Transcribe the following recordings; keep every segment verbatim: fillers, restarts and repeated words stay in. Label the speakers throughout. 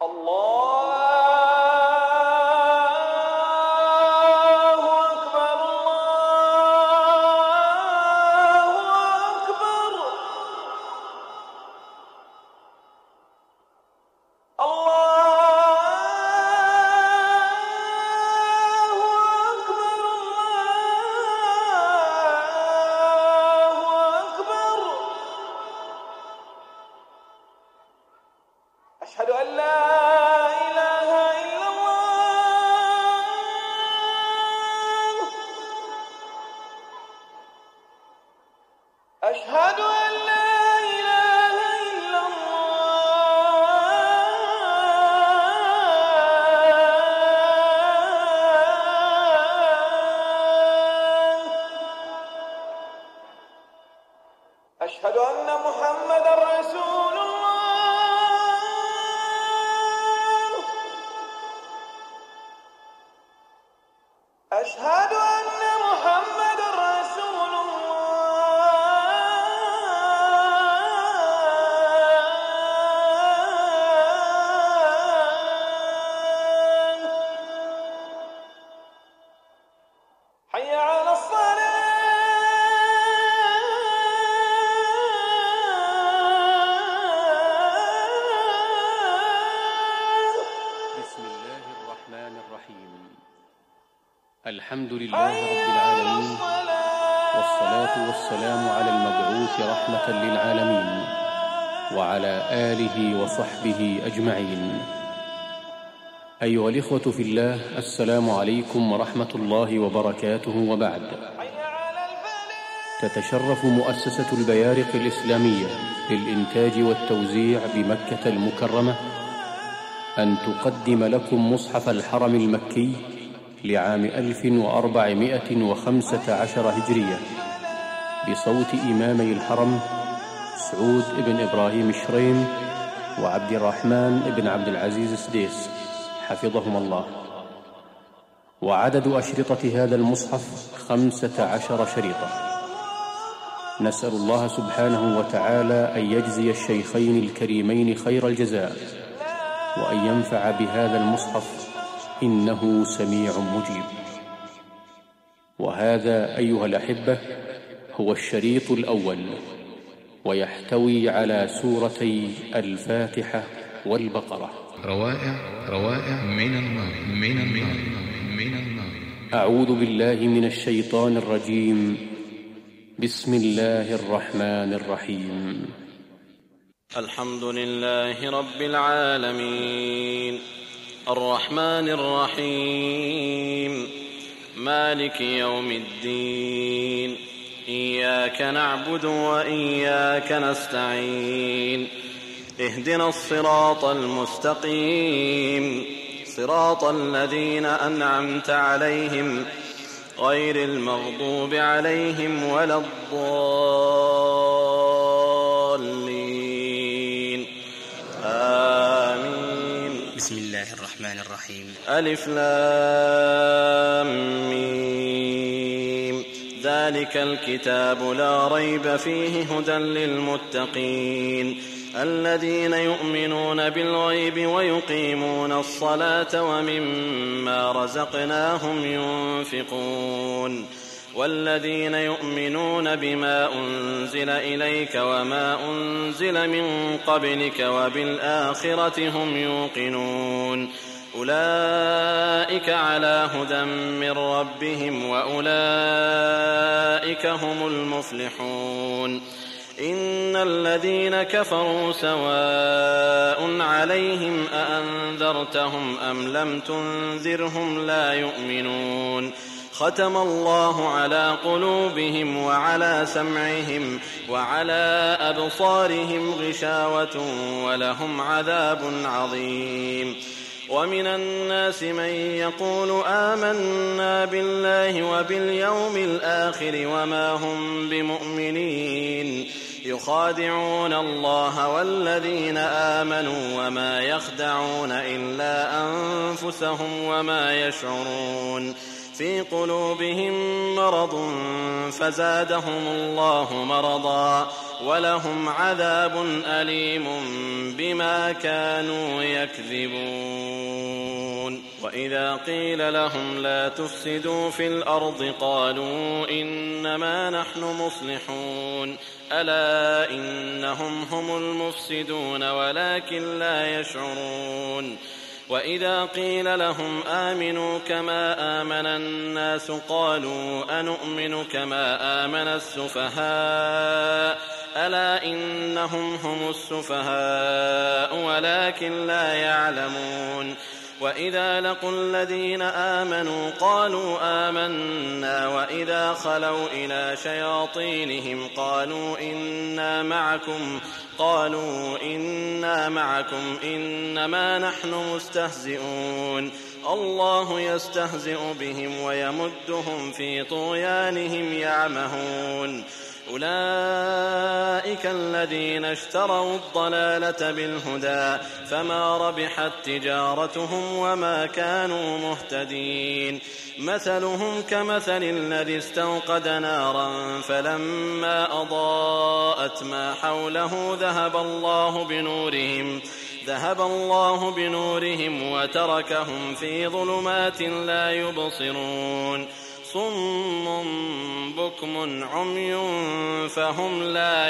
Speaker 1: الحمد لله رب العالمين، والصلاة والسلام على المبعوث رحمة للعالمين وعلى آله وصحبه أجمعين. أيها الإخوة في الله، السلام عليكم ورحمة الله وبركاته. وبعد، تتشرف مؤسسة البيارق الإسلامية للإنتاج والتوزيع بمكة المكرمة أن تقدم لكم مصحف الحرم المكي لعام ألف وأربعمائة وخمسة عشر هجرية بصوت إمامي الحرم سعود بن إبراهيم الشريم وعبد الرحمن بن عبد العزيز السديس حفظهم الله. وعدد أشرطة هذا المصحف خمسة عشر شريطة. نسأل الله سبحانه وتعالى أن يجزي الشيخين الكريمين خير الجزاء، وأن ينفع بهذا المصحف، إنه سميع مجيب. وهذا أيها الأحبة هو الشريط الأول، ويحتوي على سورتي الفاتحة والبقرة.
Speaker 2: روائع روائع من النار من النار من النار.
Speaker 1: أعوذ بالله من الشيطان الرجيم. بسم الله الرحمن الرحيم.
Speaker 3: الحمد لله رب العالمين، الرحمن الرحيم، مالك يوم الدين، إياك نعبد وإياك نستعين، اهدنا الصراط المستقيم، صراط الذين أنعمت عليهم غير المغضوب عليهم ولا الضالين، آمين.
Speaker 4: بسم الله الرحمن الرحيم.
Speaker 3: ألف لام ميم. ذلك الكتاب لا ريب فيه هدى للمتقين الذين يؤمنون بالغيب ويقيمون الصلاة ومما رزقناهم ينفقون والذين يؤمنون بما أنزل إليك وما أنزل من قبلك وبالآخرة هم يوقنون أولئك على هدى من ربهم وأولئك هم المفلحون. إن الذين كفروا سواء عليهم أأنذرتهم أم لم تنذرهم لا يؤمنون. ختم الله على قلوبهم وعلى سمعهم وعلى أبصارهم غشاوة ولهم عذاب عظيم. ومن الناس من يقول آمنا بالله وباليوم الآخر وما هم بمؤمنين يخادعون الله والذين آمنوا وما يخدعون إلا أنفسهم وما يشعرون. في قلوبهم مرض فزادهم الله مرضا ولهم عذاب أليم بما كانوا يكذبون. وإذا قيل لهم لا تفسدوا في الأرض قالوا إنما نحن مصلحون ألا إنهم هم المفسدون ولكن لا يشعرون. وإذا قيل لهم آمنوا كما آمن الناس قالوا أنؤمن كما آمن السفهاء ألا إنهم هم السفهاء ولكن لا يعلمون. وإذا لقوا الذين آمنوا قالوا آمنا وإذا خلوا إلى شياطينهم قالوا إنا معكم قالوا إنا معكم إنما نحن مستهزئون الله يستهزئ بهم ويمدهم في طغيانهم يعمهون. أولئك الذين اشتروا الضلالة بالهدى فما ربحت تجارتهم وما كانوا مهتدين. مثلهم كمثل الذي استوقد نارا فلما أضاءت ما حوله ذهب الله بنورهم ذهب الله بنورهم وتركهم في ظلمات لا يبصرون. صم بكم عمي فهم لا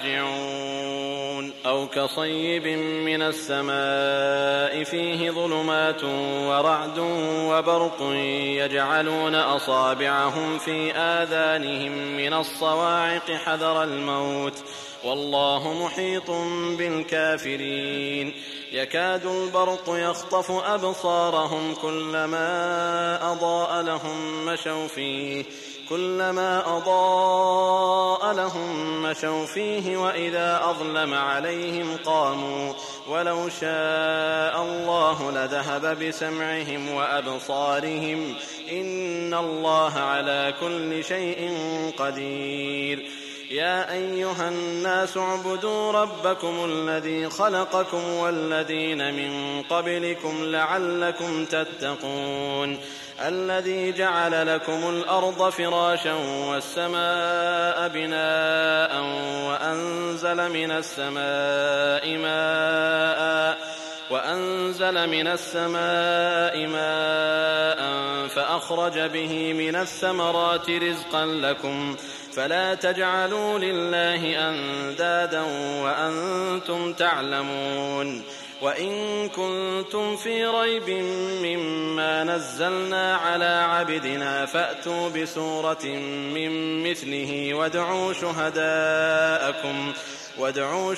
Speaker 3: يرجعون. أو كصيب من السماء فيه ظلمات ورعد وبرق يجعلون أصابعهم في آذانهم من الصواعق حذر الموت والله محيط بالكافرين. يكاد البرق يخطف أبصارهم كلما أضاء لهم مشوا فيه كلما أضاء لهم مشوا فيه وإذا أظلم عليهم قاموا ولو شاء الله لذهب بسمعهم وأبصارهم إن الله على كل شيء قدير. يا أيها الناس اعبدوا ربكم الذي خلقكم والذين من قبلكم لعلكم تتقون. الذي جعل لكم الأرض فراشا والسماء بناء وأنزل من السماء ماء وأنزل من السماء ماء فأخرج به من الثمرات رزقا لكم فلا تجعلوا لله أندادا وأنتم تعلمون. وإن كنتم في ريب مما نزلنا على عبدنا فأتوا بسورة من مثله وادعوا شهداءكم وادعوا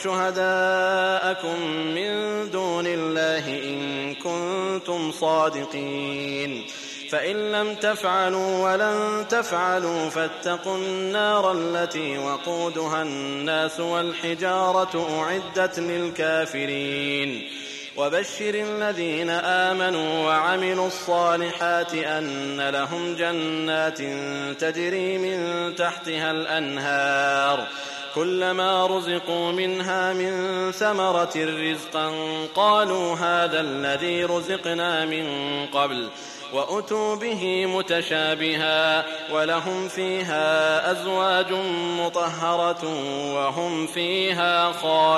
Speaker 3: شهداءكم من دون الله إن كنتم صادقين. فإن لم تفعلوا ولن تفعلوا فاتقوا النار التي وقودها الناس والحجارة أعدت للكافرين. وبشر الذين آمنوا وعملوا الصالحات أن لهم جنات تجري من تحتها الأنهار كلما رزقوا منها من ثمرة رزقا قالوا هذا الذي رزقنا من قبل وأتوا به متشابها ولهم فيها أزواج مطهرة وهم فيها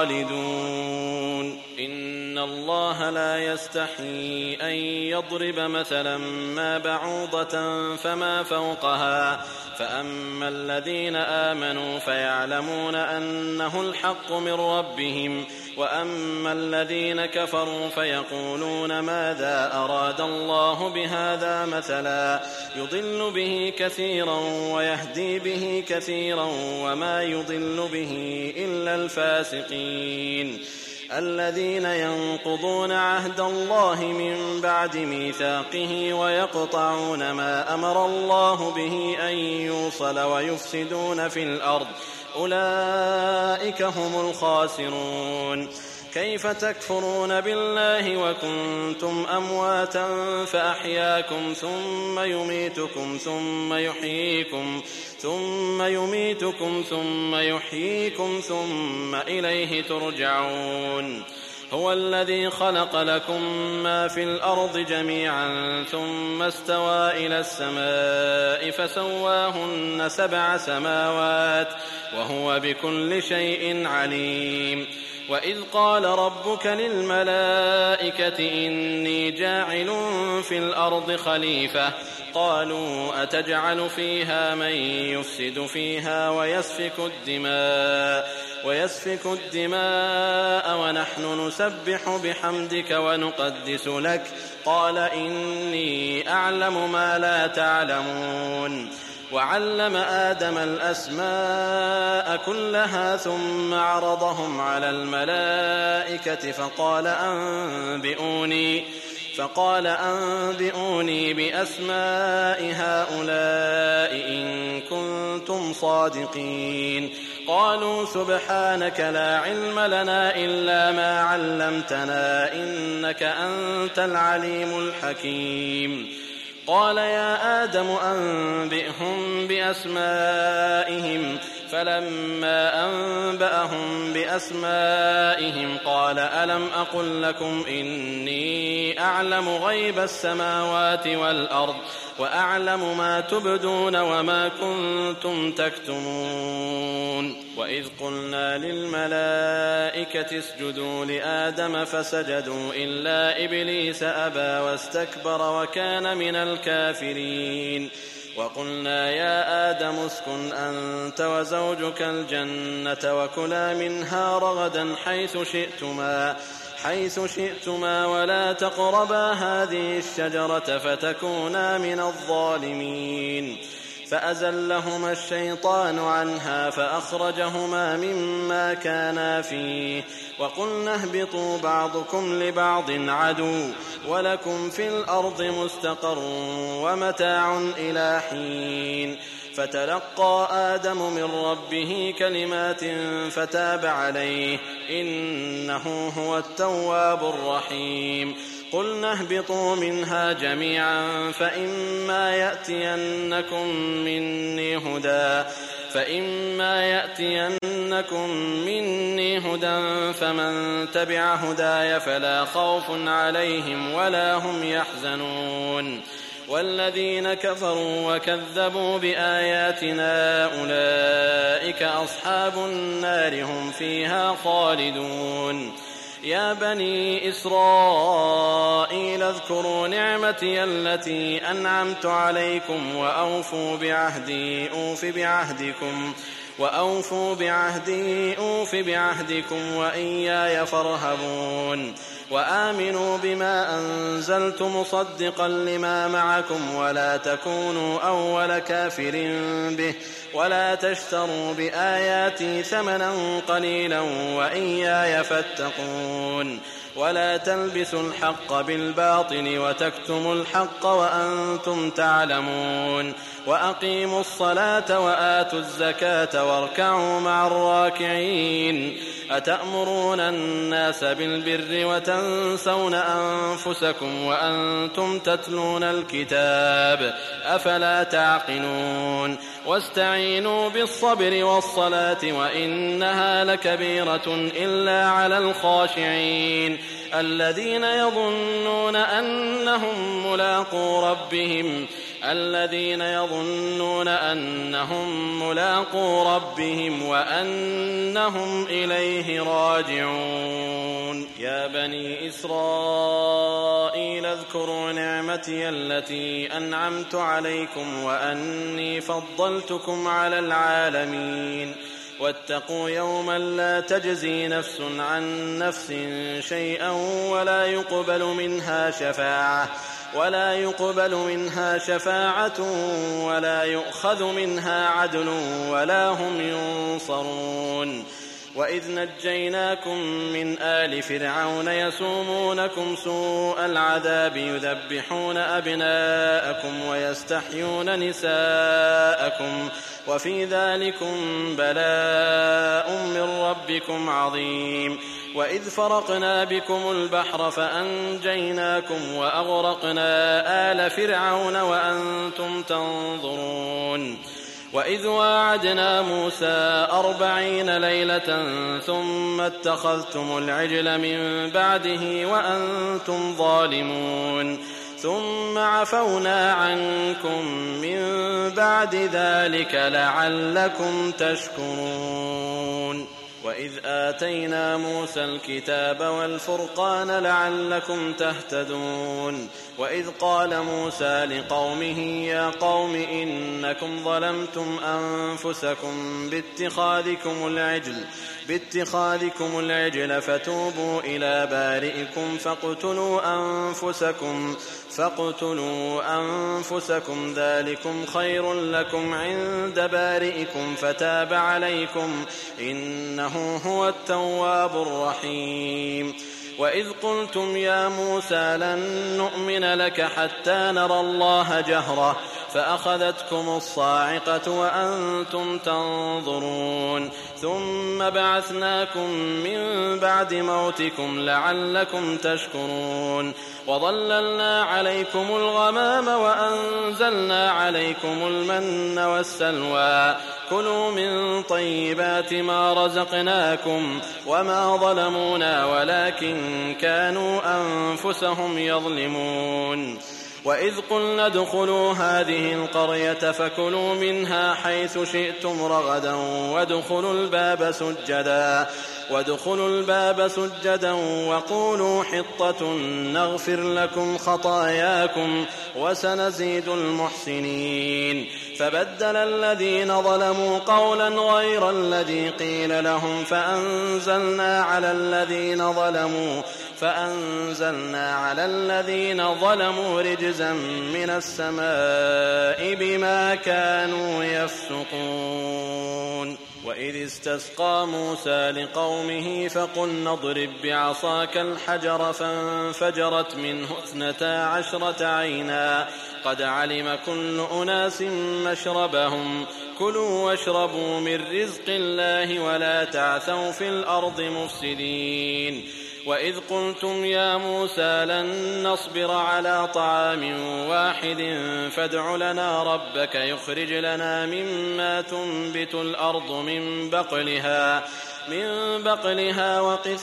Speaker 3: خالدون. إن الله لا يستحيي أن يضرب مثلا ما بعوضة فما فوقها فأما الذين آمنوا فيعلمون أنه الحق من ربهم وأما الذين كفروا فيقولون ماذا أراد الله بهذا مثلا يضل به كثيرا ويهدي به كثيرا وما يضل به إلا الفاسقين. الذين ينقضون عهد الله من بعد ميثاقه ويقطعون ما أمر الله به أن يوصل ويفسدون في الأرض أولئك هم الخاسرون. كيف تكفرون بالله وكنتم أمواتا فأحياكم ثم يميتكم ثم يحييكم ثم يميتكم ثم يحييكم ثم إليه ترجعون. هو الذي خلق لكم ما في الأرض جميعا ثم استوى إلى السماء فسواهن سبع سماوات وهو بكل شيء عليم. وإذ قال ربك للملائكة إني جاعل في الأرض خليفة قالوا أتجعل فيها من يفسد فيها ويسفك الدماء ويسفك الدماء ونحن نسبح بحمدك ونقدس لك قال إني أعلم ما لا تعلمون. وعلم آدم الأسماء كلها ثم عرضهم على الملائكة فقال أنبئوني فقال أنبئوني بأسماء هؤلاء إن كنتم صادقين. قالوا سبحانك لا علم لنا إلا ما علمتنا إنك أنت العليم الحكيم. قال يا آدم أنبئهم بأسمائهم فلما أنبأهم بأسمائهم قال ألم أقل لكم إني أعلم غيب السماوات والأرض وأعلم ما تبدون وما كنتم تكتمون. وإذ قلنا للملائكة اسجدوا لآدم فسجدوا إلا إبليس أبى واستكبر وكان من الكافرين. وقلنا يا آدم اسكن أنت وزوجك الجنة وكلا منها رغدا حيث شئتما حيث شئتما ولا تقربا هذه الشجرة فتكونا من الظالمين. فأزلهما الشيطان عنها فأخرجهما مما كانا فيه وقلنا اهبطوا بعضكم لبعض عدو ولكم في الأرض مستقر ومتاع إلى حين. فتلقى آدم من ربه كلمات فتاب عليه إنه هو التواب الرحيم. قلنا اهبطوا منها جميعا فإما يأتينكم مني هدى فإما يأتينكم مني هدى فمن تبع هداي فلا خوف عليهم ولا هم يحزنون. والذين كفروا وكذبوا بآياتنا أولئك أصحاب النار هم فيها خالدون. يا بني إسرائيل اذكروا نعمتي التي أنعمت عليكم وأوفوا بعهدي أوف بعهدكم وأوفوا بعهدي أوف بعهدكم وإياي فارهبون. وآمنوا بما أنزلت مصدقا لما معكم ولا تكونوا أول كافر به ولا تشتروا بآياتي ثمنا قليلا وإياي فاتقون. ولا تلبسوا الحق بالباطل وتكتموا الحق وأنتم تعلمون. وأقيموا الصلاة وآتوا الزكاة واركعوا مع الراكعين. أتأمرون الناس بالبر وتنسون أنفسكم وأنتم تتلون الكتاب أفلا تعقلون. واستعينوا بالصبر والصلاة وإنها لكبيرة إلا على الخاشعين الذين يظنون أنهم ملاقو ربهم الذين يظنون أنهم ملاقو ربهم وأنهم إليه راجعون. يا بني إسرائيل اذكروا نعمتي التي أنعمت عليكم وأني فضلتكم على العالمين. واتقوا يوما لا تجزي نفس عن نفس شيئا ولا يقبل منها شفاعة ولا يقبل منها شفاعة ولا يؤخذ منها عدل ولا هم ينصرون. وإذ نجيناكم من آل فرعون يسومونكم سوء العذاب يذبحون أبناءكم ويستحيون نساءكم وفي ذلكم بلاء من ربكم عظيم. وإذ فرقنا بكم البحر فأنجيناكم وأغرقنا آل فرعون وأنتم تنظرون. وإذ واعدنا موسى أربعين ليلة ثم اتخذتم العجل من بعده وأنتم ظالمون ثم عفونا عنكم من بعد ذلك لعلكم تشكرون وإذ آتينا موسى الكتاب والفرقان لعلكم تهتدون وإذ قال موسى لقومه يا قوم إنكم ظلمتم أنفسكم باتخاذكم العجل باتخاذكم العجل فتوبوا إلى بارئكم فاقتلوا أنفسكم فاقتلوا أنفسكم ذلكم خير لكم عند بارئكم فتاب عليكم إنه هو التواب الرحيم وإذ قلتم يا موسى لن نؤمن لك حتى نرى الله جهرة فأخذتكم الصاعقة وأنتم تنظرون ثم بعثناكم من بعد موتكم لعلكم تشكرون وظللنا عليكم الغمام وأنزلنا عليكم المن والسلوى كلوا من طيبات ما رزقناكم وما ظلمونا ولكن كانوا أنفسهم يظلمون وإذ قلنا ادخلوا هذه القرية فكلوا منها حيث شئتم رغدا وادخلوا الباب سجدا وادخلوا الباب سجدا وقولوا حطة نغفر لكم خطاياكم وسنزيد المحسنين فبدل الذين ظلموا قولا غير الذي قيل لهم فأنزلنا على الذين ظلموا فأنزلنا على الذين ظلموا رجزا من السماء بما كانوا يفسقون وإذ استسقى موسى لقومه فقلنا اضرب بعصاك الحجر فانفجرت منه اثنتا عشرة عينا قد علم كل أناس مشربهم كلوا واشربوا من رزق الله ولا تعثوا في الأرض مفسدين وإذ قلتم يا موسى لن نصبر على طعام واحد فادع لنا ربك يخرج لنا مما تنبت الأرض من بقلها من بقلها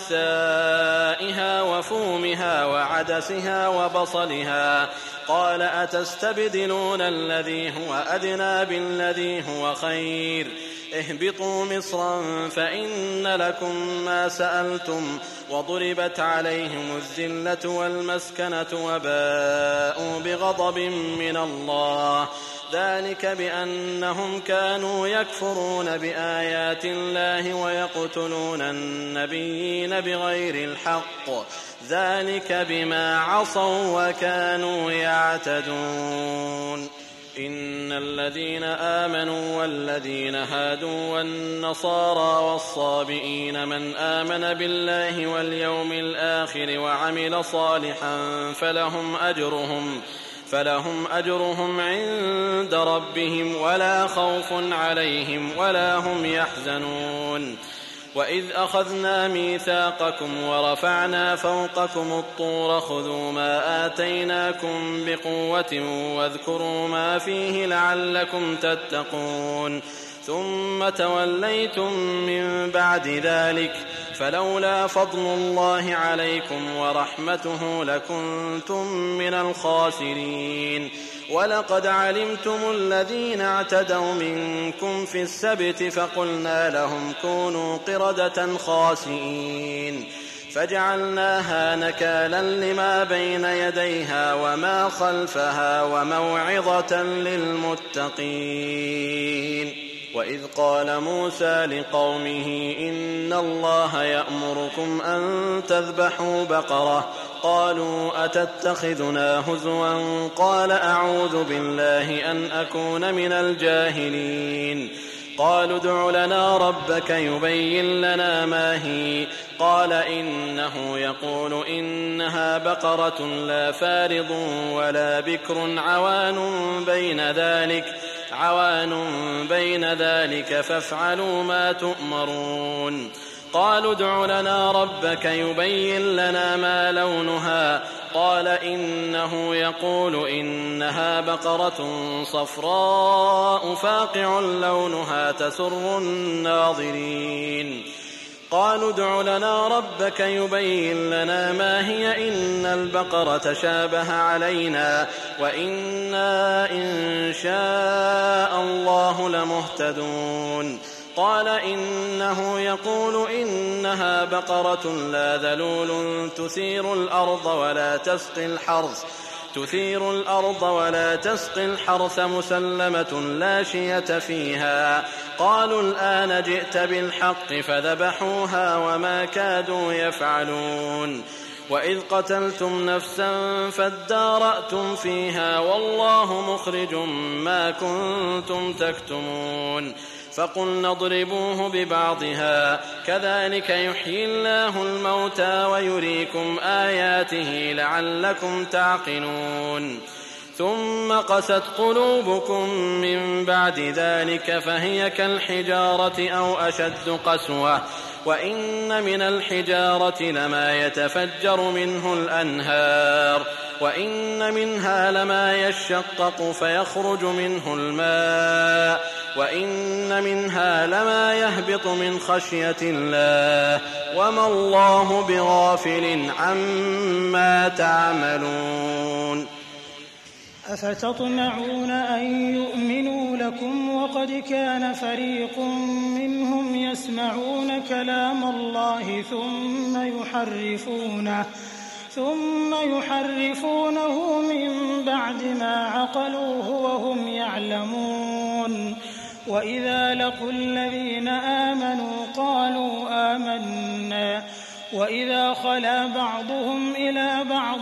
Speaker 3: وقثائها وفومها وعدسها وبصلها قال أتستبدلون الذي هو أدنى بالذي هو خير اهبطوا مصرا فإن لكم ما سألتم وضربت عليهم الذلة والمسكنة وباءوا بغضب من الله ذلك بأنهم كانوا يكفرون بآيات الله ويقتلون النبيين بغير الحق ذلك بما عصوا وكانوا يعتدون إن الذين آمنوا والذين هادوا والنصارى والصابئين من آمن بالله واليوم الآخر وعمل صالحا فلهم أجرهم فلهم أجرهم عند ربهم ولا خوف عليهم ولا هم يحزنون وإذ أخذنا ميثاقكم ورفعنا فوقكم الطور خذوا ما آتيناكم بقوة واذكروا ما فيه لعلكم تتقون ثم توليتم من بعد ذلك فلولا فضل الله عليكم ورحمته لكنتم من الخاسرين ولقد علمتم الذين اعتدوا منكم في السبت فقلنا لهم كونوا قردة خاسئين فجعلناها نكالا لما بين يديها وما خلفها وموعظة للمتقين وإذ قال موسى لقومه إن الله يأمركم أن تذبحوا بقرة قالوا أتتخذنا هزوا قال أعوذ بالله أن أكون من الجاهلين قالوا ادع لنا ربك يبين لنا ما هي قال إنه يقول إنها بقرة لا فارض ولا بكر عوان بين ذلك عوان بين ذلك فافعلوا ما تؤمرون قالوا ادع لنا ربك يبين لنا ما لونها قال إنه يقول إنها بقرة صفراء فاقع لونها تسر الناظرين. قالوا ادع لنا ربك يبين لنا ما هي إن البقرة شابه علينا وإنا إن شاء الله لمهتدون. قال إنه يقول إنها بقرة لا ذلول تثير الأرض ولا تسقي الحرث تثير الأرض ولا تسقي الحرث مسلمة لا شية فيها. قالوا الآن جئت بالحق فذبحوها وما كادوا يفعلون. وإذ قتلتم نفسا فادارأتم فيها والله مخرج ما كنتم تكتمون. فقلنا اضربوه ببعضها كذلك يحيي الله الموتى ويريكم آياته لعلكم تعقلون. ثم قست قلوبكم من بعد ذلك فهي كالحجارة أو أشد قسوة وإن من الحجارة لما يتفجر منه الأنهار وإن منها لما يشقق فيخرج منه الماء وإن منها لما يهبط من خشية الله وما الله بغافل عما تعملون.
Speaker 5: أفتطمعون أن يؤمنوا لكم وقد كان فريق منهم يسمعون كلام الله ثم يحرفونه ثم يحرفونه من بعد ما عقلوه وهم يعلمون. وإذا لقوا الذين آمنوا قالوا آمنا وإذا خلا بعضهم إلى بعض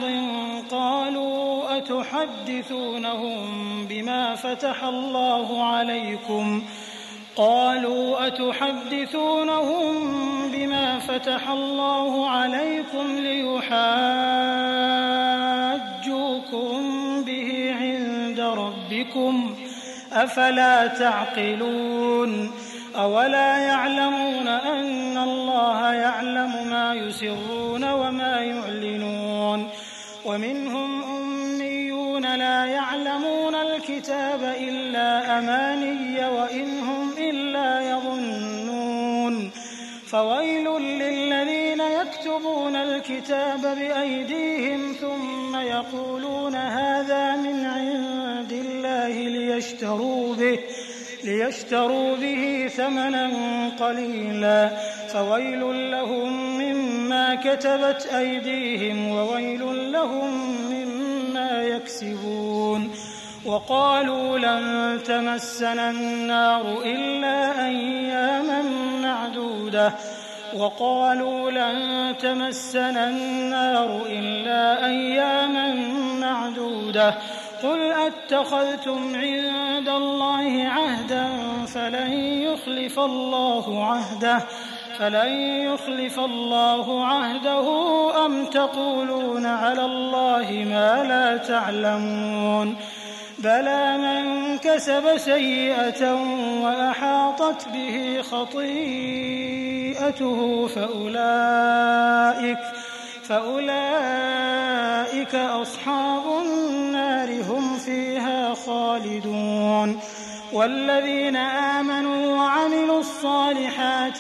Speaker 5: قالوا أتحدثونهم بما فتح الله عليكم قالوا أتحدثونهم بما فتح الله عليكم ليحاجوكم به عند ربكم أفلا تعقلون. أولا يعلمون أن الله يعلم ما يسرون وما يعلنون. ومنهم أميون لا يعلمون الكتاب إلا أماني وإن هم إلا يظنون. فويل للذين يكتبون الكتاب بأيديهم ثم يقولون هذا من عند الله ليشتروا به ليشتروا به ثمنا قليلا فويل لهم مما كتبت أيديهم وويل لهم مما يكسبون. وقالوا لن تمسنا النار إلا أياما معدودة وقالوا لن تمسنا النار إلا أياما معدودة قل أتخذتم عند الله عهدا فلن يخلف الله عهده فلن يخلف الله عهده أم تقولون على الله ما لا تعلمون. بلى من كسب سيئة وأحاطت به خطيئته فأولئك فأولئك أصحاب النار هم فيها خالدون. والذين آمنوا وعملوا الصالحات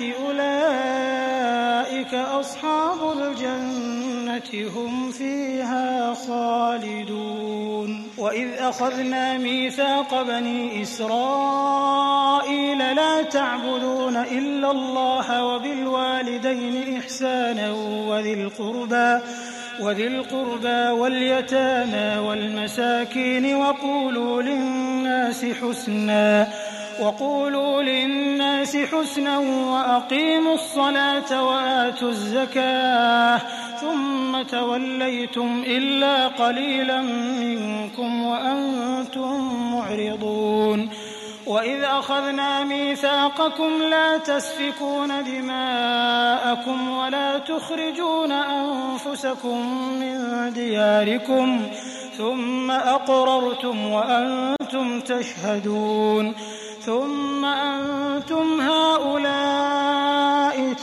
Speaker 5: أولئك أصحاب الجنة هم فيها خالدون. وإذ أخذنا ميثاق بني إسرائيل لا تعبدون إلا الله وبالوالدين إحسانا وذي القربى وذي القربى واليتامى والمساكين وقولوا للناس حسنا وقولوا للناس حسنا وأقيموا الصلاة وآتوا الزكاة ثم توليتم إلا قليلا منكم وأنتم معرضون. وإذ أخذنا ميثاقكم لا تسفكون دماءكم ولا تخرجون أنفسكم من دياركم ثم أقررتم وأنتم تشهدون ثم أنتم هؤلاء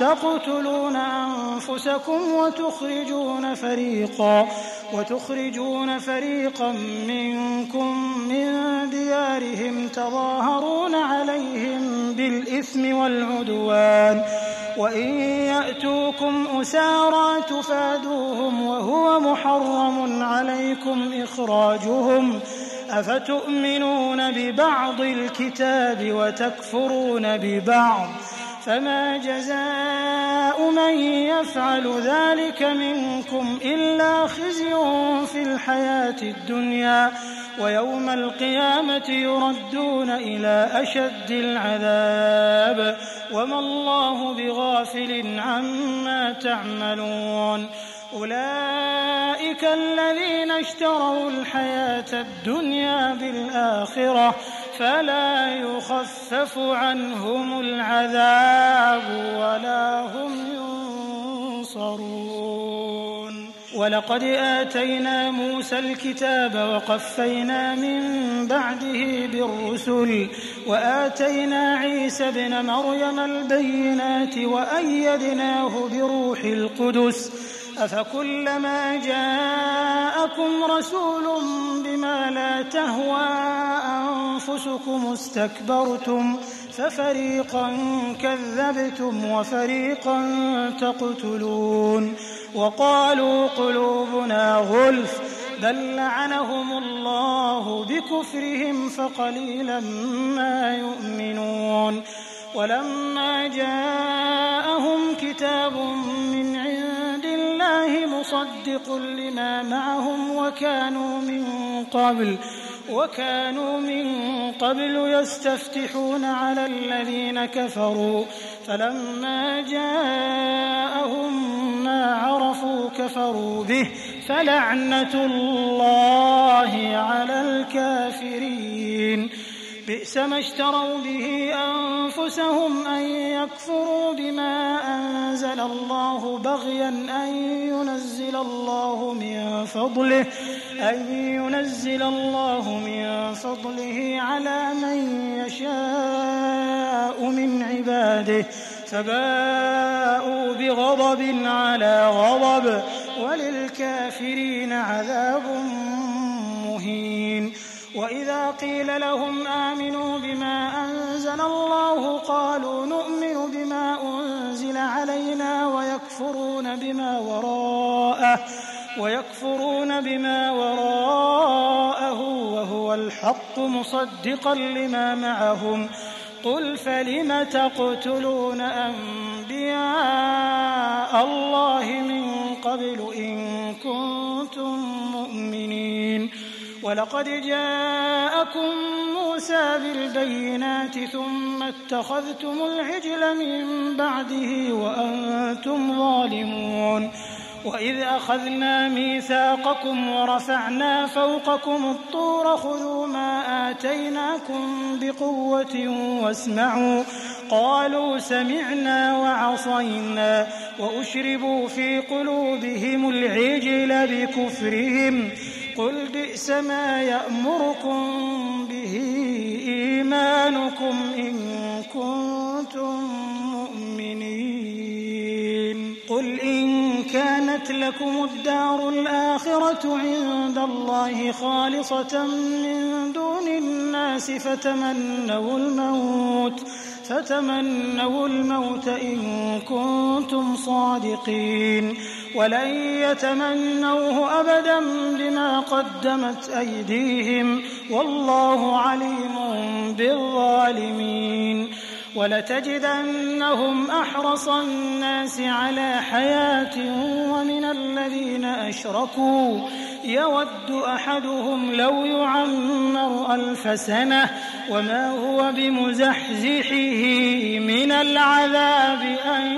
Speaker 5: تقتلون أنفسكم وتخرجون فريقا وتخرجون فريقا منكم من ديارهم تظاهرون عليهم بالإثم والعدوان وإن يأتوكم أسارى تفادوهم وهو محرم عليكم إخراجهم أفتؤمنون ببعض الكتاب وتكفرون ببعض فما جزاء من يفعل ذلك منكم إلا خزي في الحياة الدنيا ويوم القيامة يردون إلى أشد العذاب وما الله بغافل عما تعملون أولئك الذين اشتروا الحياة الدنيا بالآخرة فلا يخفف عنهم العذاب ولا هم ينصرون ولقد آتينا موسى الكتاب وقفينا من بعده بالرسل وآتينا عيسى ابن مريم البينات وأيدناه بروح القدس أفكلما جاءكم رسول بما لا تهوى أنفسكم استكبرتم ففريقا كذبتم وفريقا تقتلون وقالوا قلوبنا غلف بل لعنهم الله بكفرهم فقليلا ما يؤمنون ولما جاءهم كتاب من عند الله مصدق لما معهم وكانوا من قبل وكانوا من قبل يستفتحون على الذين كفروا فلما جاءهم ما عرفوا كفروا به فلعنة الله على الكافرين بئس ما اشتروا به أنفسهم أن يكفروا بما أنزل الله بغيا أن ينزل الله من فضله أن ينزل الله من فضله على من يشاء من عباده فباءوا بغضب على غضب وللكافرين عذاب مهين وإذا قيل لهم آمنوا بما أنزل الله قالوا نؤمن بما أنزل علينا ويكفرون بما وراءه ويكفرون بما وراءه وهو الحق مصدقا لما معهم قل فلم تقتلون أنبياء الله من قبل إن كنتم مؤمنين ولقد جاءكم موسى بالبينات ثم اتخذتم العجل من بعده وأنتم ظالمون وإذ أخذنا ميثاقكم ورفعنا فوقكم الطور خذوا ما آتيناكم بقوة واسمعوا قالوا سمعنا وعصينا وأشربوا في قلوبهم العجل بكفرهم قل بئس ما يأمركم به إيمانكم إن كنتم مؤمنين قل إن كانت لكم الدار الآخرة عند الله خالصة من دون الناس فتمنوا الموت فتمنوا الموت إن كنتم صادقين ولن يتمنوه أبدا بما قدمت أيديهم والله عليم بالظالمين ولتجدنهم أحرص الناس على حياة ومن الذين أشركوا يود أحدهم لو يعمر ألف سنة وما هو بمزحزحه من العذاب أن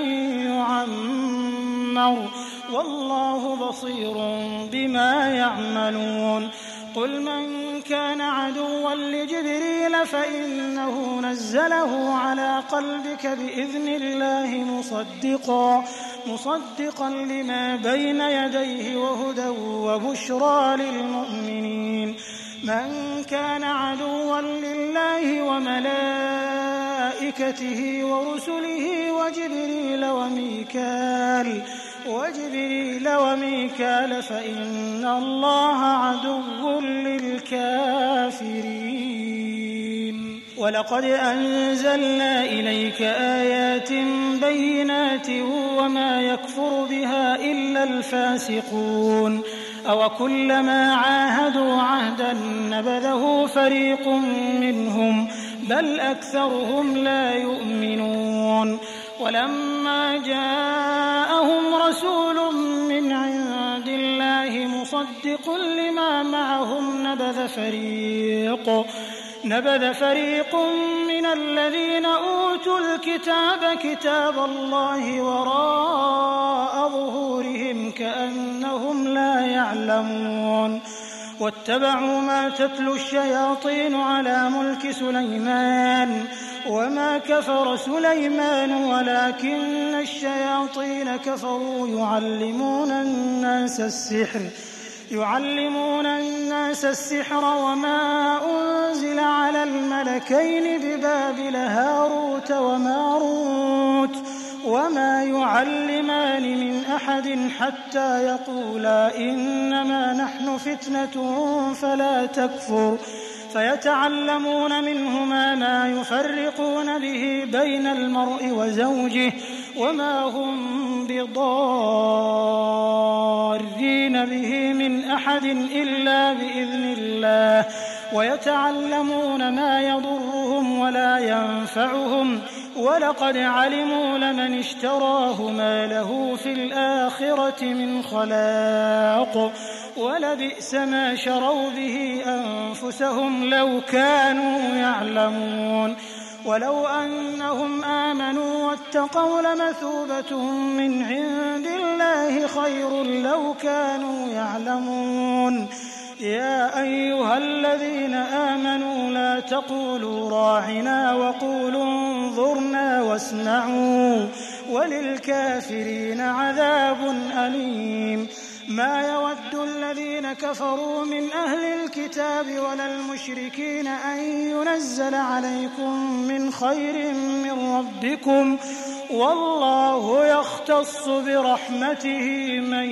Speaker 5: يعمر والله بصير بما يعملون قل من كان عدوا لجبريل فإنه نزله على قلبك بإذن الله مصدقا مصدقا لما بين يديه وهدى وبشرى للمؤمنين من كان عدوا لله وملائكته وملائكته ورسله وجبريل وميكال وجبريل وميكال فإن الله عدو للكافرين. ولقد أنزلنا إليك آيات بينات وما يكفر بها إلا الفاسقون. أوكلما عاهدوا عهدا نبذه فريق منهم بل أكثرهم لا يؤمنون. ولما جاءهم رسول من عند الله مصدق لما معهم نبذ فريق نبذ فريق من الذين أوتوا الكتاب كتاب الله وراء ظهورهم كأنهم لا يعلمون. واتبعوا ما تتلو الشياطين على ملك سليمان وما كفر سليمان ولكن الشياطين كفروا يعلمون الناس السحر يعلمون الناس السحر وما أنزل على الملكين ببابل هاروت وماروت وما يعلمان من أحد حتى يقولا إنما نحن فتنة فلا تكفر فيتعلمون منهما ما يفرقون به بين المرء وزوجه وما هم بضارين به من أحد إلا بإذن الله ويتعلمون ما يضرهم ولا ينفعهم ولقد علموا لمن اشتراه ما له في الآخرة من خلاق ولبئس ما شروا به أنفسهم لو كانوا يعلمون. ولو أنهم آمنوا واتقوا لمثوبة من عند الله خير لو كانوا يعلمون. يا أيها الذين آمنوا لا تقولوا راعنا وقولوا انظرنا واسمعوا وللكافرين عذاب أليم. ما يود الذين كفروا من أهل الكتاب ولا المشركين أن ينزل عليكم من خير من ربكم والله يختص برحمته من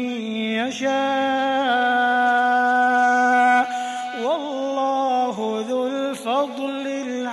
Speaker 5: يشاء والله ذو الفضل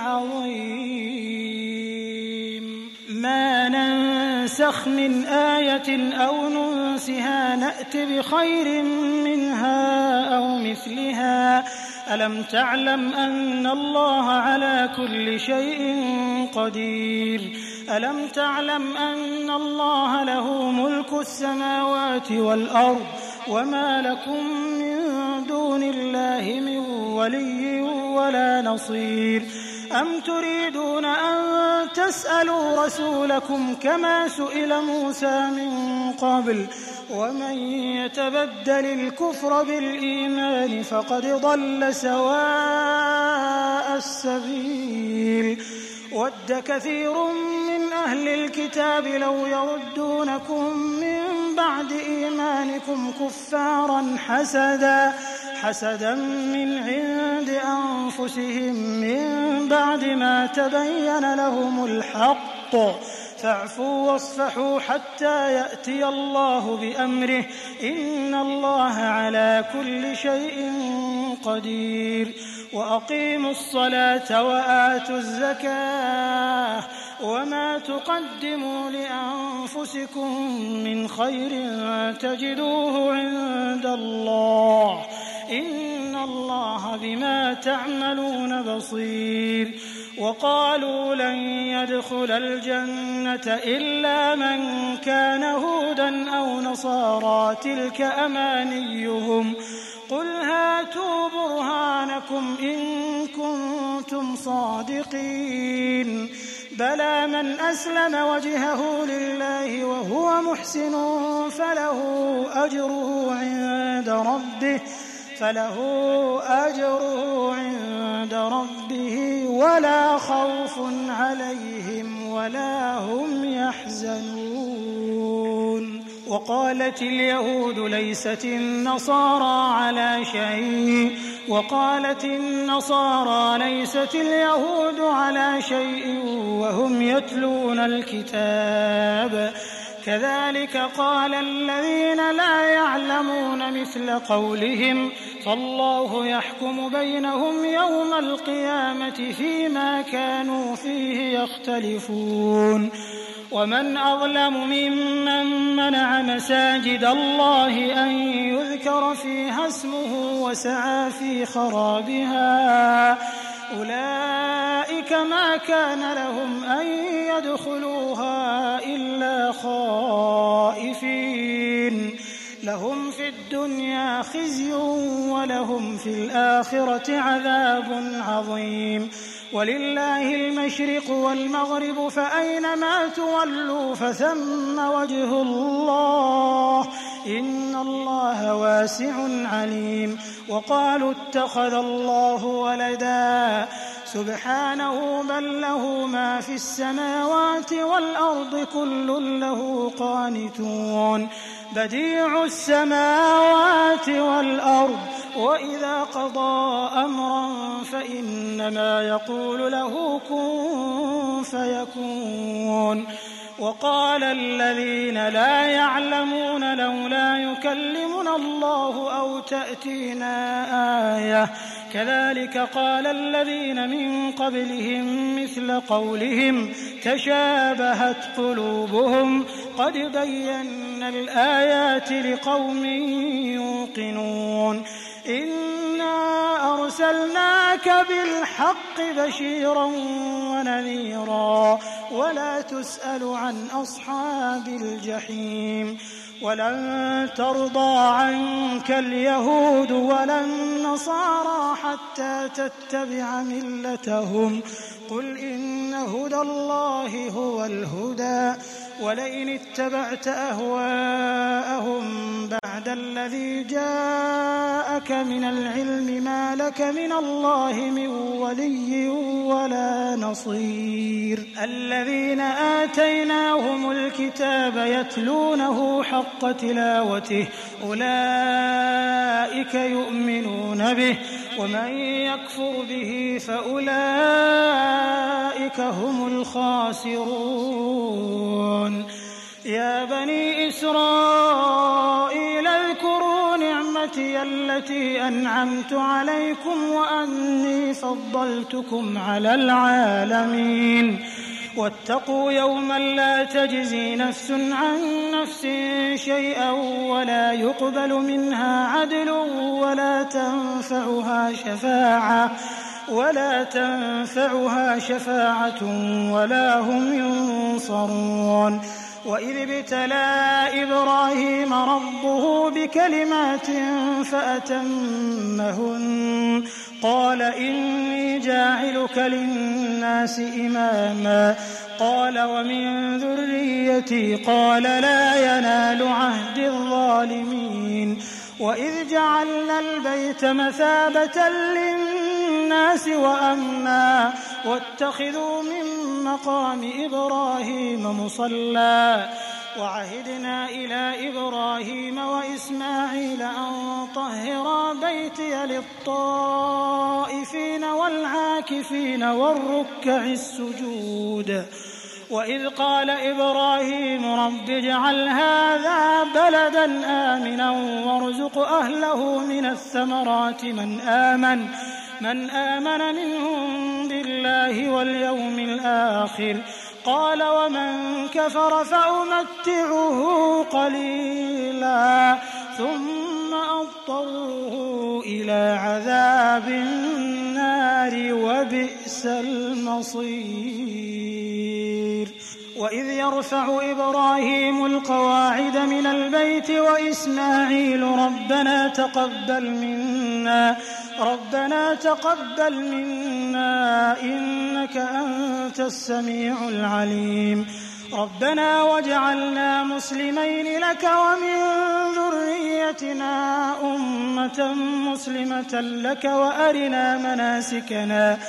Speaker 5: العظيم. ما ننسخ من آية أو ننسها نأت بخير منها أو مثلها. ألم تعلم أن الله على كل شيء قدير. ألم تعلم أن الله له ملك السماوات والأرض وما لكم من دون الله من ولي ولا نصير. أم تريدون أن تسألوا رسولكم كما سئل موسى من قبل ومن يتبدل الكفر بالإيمان فقد ضل سواء السبيل. ود كثير من أهل الكتاب لو يردونكم من بعد إيمانكم كفارا حسدا حسدا من عند أنفسهم من بعد ما تبين لهم الحق فاعفوا واصفحوا حتى يأتي الله بأمره إن الله على كل شيء قدير. وأقيموا الصلاة وآتوا الزكاة وما تقدموا لأنفسكم من خير تجدوه عند الله إن الله بما تعملون بصير. وقالوا لن يدخل الجنة إلا من كان هودا أو نصارى تلك أمانيهم قل هاتوا برهانكم إن كنتم صادقين. بلى من أسلم وجهه لله وهو محسن فله أجره عند ربه فله أجره عند ربه ولا خوف عليهم ولا هم يحزنون. وقالت اليهود ليست النصارى على شيء وقالت النصارى ليست اليهود على شيء وهم يتلون الكتاب كذلك قال الذين لا يعلمون مثل قولهم فالله يحكم بينهم يوم القيامة فيما كانوا فيه يختلفون ومن أظلم ممن منع مساجد الله أن يذكر فيها اسمه وسعى في خرابها أولئك ما كان لهم أن يدخلوها إلا خائفين لهم في الدنيا خزي ولهم في الآخرة عذاب عظيم ولله المشرق والمغرب فأينما تولوا فثم وجه الله إن الله واسع عليم وقالوا اتخذ الله ولدا سبحانه بل له ما في السماوات والأرض كل له قانتون بديع السماوات والأرض وإذا قضى أمرا فإنما يقول له كن فيكون وقال الذين لا يعلمون لولا يكلمنا الله أو تأتينا آية كذلك قال الذين من قبلهم مثل قولهم تشابهت قلوبهم قد بينا الآيات لقوم يوقنون إنا أرسلناك بالحق بشيرا ونذيرا ولا تسأل عن أصحاب الجحيم ولن ترضى عنك اليهود ولا النصارى حتى تتبع ملتهم قل إن هدى الله هو الهدى ولئن اتبعت أهواءهم بعد الذي جاءك من العلم ما لك من الله من ولي ولا نصير الذين آتيناهم الكتاب يتلونه حق تلاوته أولئك يؤمنون به ومن يكفر به فأولئك هم الخاسرون يا بني إسرائيل اذكروا نعمتي التي أنعمت عليكم وأني فضلتكم على العالمين واتقوا يوما لا تجزي نفس عن نفس شيئا ولا يقبل منها عدل ولا تنفعها شفاعة ولا تنفعها شفاعة ولا هم ينصرون وإذ ابتلى إبراهيم ربه بكلمات فأتمهن قال إني جاعلك للناس إماما قال ومن ذريتي قال لا ينال عهد الظالمين وإذ جعلنا البيت مثابة للناس وأمنا واتخذوا من مقام إبراهيم مصلى وعهدنا إلى إبراهيم وإسماعيل أن طهرا بيتي للطائفين والعاكفين والركع السجود وإذ قال إبراهيم رب اجعل هذا بلدا آمنا وارزق أهله من الثمرات من آمن من آمن منهم بالله واليوم الآخر قال ومن كفر فأمتعه قليلا ثم أضطره إلى عذاب النار وبئس المصير وإذ يرفع إبراهيم القواعد من البيت وإسماعيل ربنا تقبل منا ربنا تقبل منا إنك أنت السميع العليم ربنا واجعلنا مسلمين لك ومن ذريتنا أمة مسلمة لك وأرنا مناسكنا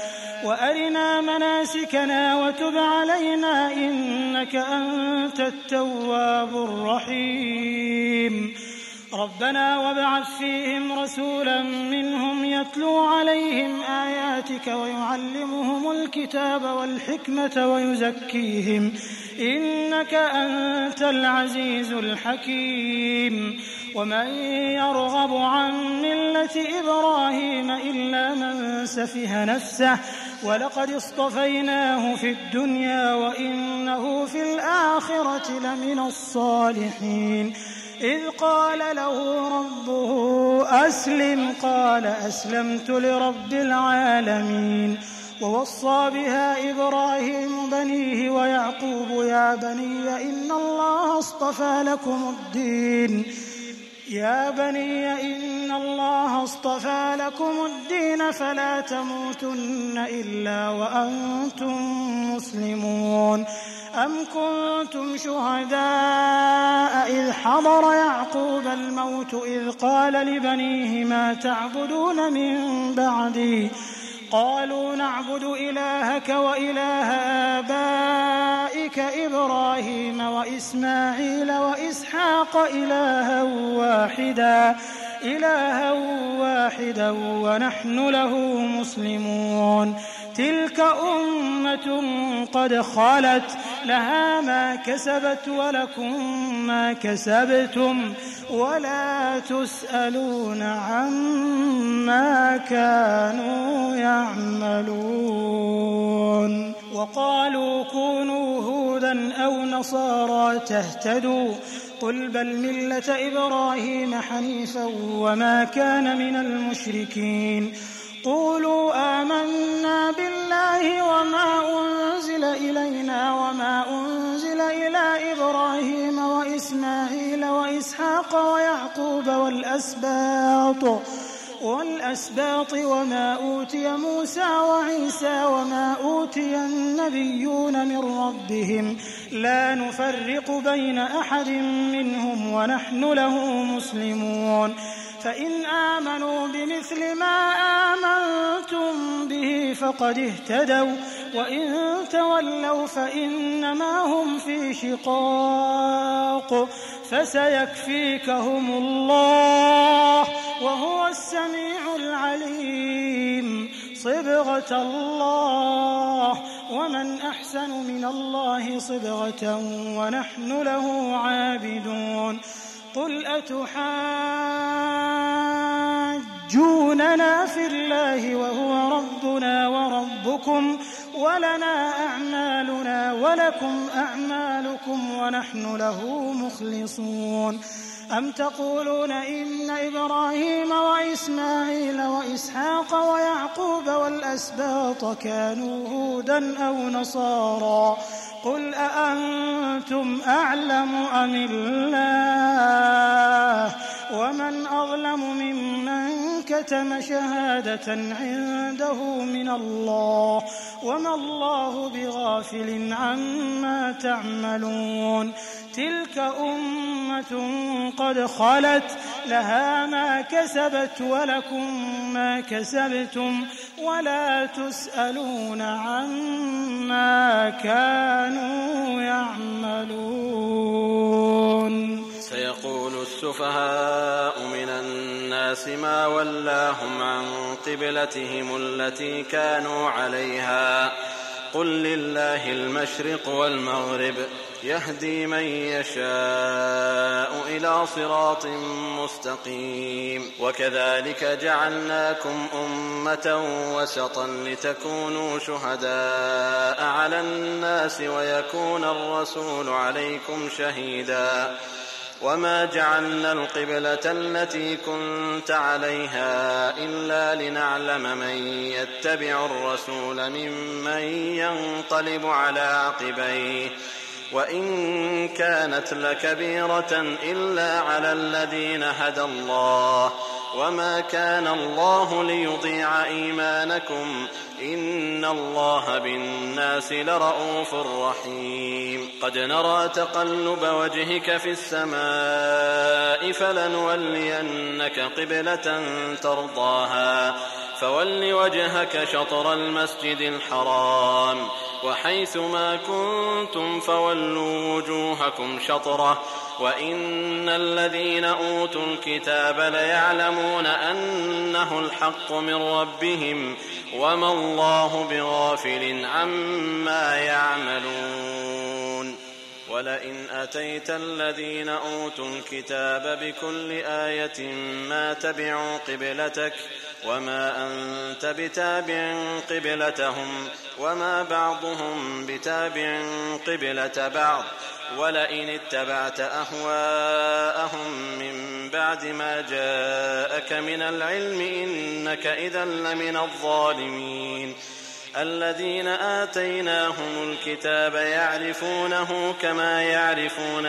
Speaker 5: وأرنا مناسكنا وتب علينا إنك أنت التواب الرحيم ربنا وابعث فيهم رسولا منهم يتلو عليهم آياتك ويعلمهم الكتاب والحكمة ويزكيهم إنك أنت العزيز الحكيم ومن يرغب عن ملة إبراهيم إلا من سفه نفسه ولقد اصطفيناه في الدنيا وإنه في الآخرة لمن الصالحين إذ قال له ربه أسلم قال أسلمت لرب العالمين ووصى بها إبراهيم بنيه ويعقوب يا بني إن الله اصطفى لكم الدين يا بني إن الله اصطفى لكم الدين فلا تموتن إلا وأنتم مسلمون أم كنتم شهداء إذ حضر يعقوب الموت إذ قال لبنيه ما تعبدون من بعدي قالوا نعبد إلهك وإله آبائك إبراهيم وإسماعيل وإسحاق إلها واحدا إلها واحدا ونحن له مسلمون تلك أمة قد خلت لها ما كسبت ولكم ما كسبتم ولا تسألون عما كانوا يعملون وقالوا كونوا هودا أو نصارى تهتدوا قل بل ملة إبراهيم حنيفا وما كان من المشركين قولوا آمنا بالله وما أنزل إلينا وما أنزل إلى إبراهيم وإسماعيل وإسحاق ويعقوب والأسباط والأسباط وما أوتي موسى وعيسى وما أوتي النبيون من ربهم لا نفرق بين أحد منهم ونحن له مسلمون فإن آمنوا بمثل ما آمنتم به فقد اهتدوا وإن تولوا فإنما هم في شقاق فسيكفيكهم الله وهو السميع العليم صبغة الله ومن أحسن من الله صبغة ونحن له عابدون قل أتحاجوننا في الله وهو ربنا وربكم ولنا أعمالنا ولكم أعمالكم ونحن له مخلصون أم تقولون إن إبراهيم وإسماعيل وإسحاق ويعقوب والأسباط كانوا هودا أو نصارى قل أأنتم أعلم أم الله ومن أظلم ممن كتم شهادة عنده من الله وما الله بغافل عما تعملون تلك أمة قد خلت لها ما كسبت ولكم ما كسبتم ولا تسألون عما كانوا يعملون
Speaker 3: سيقول السفهاء من الناس ما ولاهم عن قبلتهم التي كانوا عليها قل لله المشرق والمغرب يهدي من يشاء إلى صراط مستقيم وكذلك جعلناكم أمة وسطا لتكونوا شهداء على الناس ويكون الرسول عليكم شهيدا وما جعلنا القبلة التي كنت عليها إلا لنعلم من يتبع الرسول ممن ينقلب على عقبيه وإن كانت لكبيرة إلا على الذين هدى الله وما كان الله ليضيع إيمانكم إن الله بالناس لرءوف رحيم قد نرى تقلب وجهك في السماء فلنولينك قبلة ترضاها فول وجهك شطر المسجد الحرام وحيث ما كنتم فولوا وجوهكم شطره وإن الذين أوتوا الكتاب ليعلمون أنه الحق من ربهم وما الله بغافل عما يعملون. ولئن أتيت الذين أوتوا الكتاب بكل آية ما تبعوا قبلتك وما أنت بتابع قبلتهم وما بعضهم بتابع قبلة بعض ولئن اتبعت أهواءهم من بعد ما جاءك من العلم إنك إذا لمن الظالمين. الذين آتيناهم الكتاب يعرفونه كما يعرفون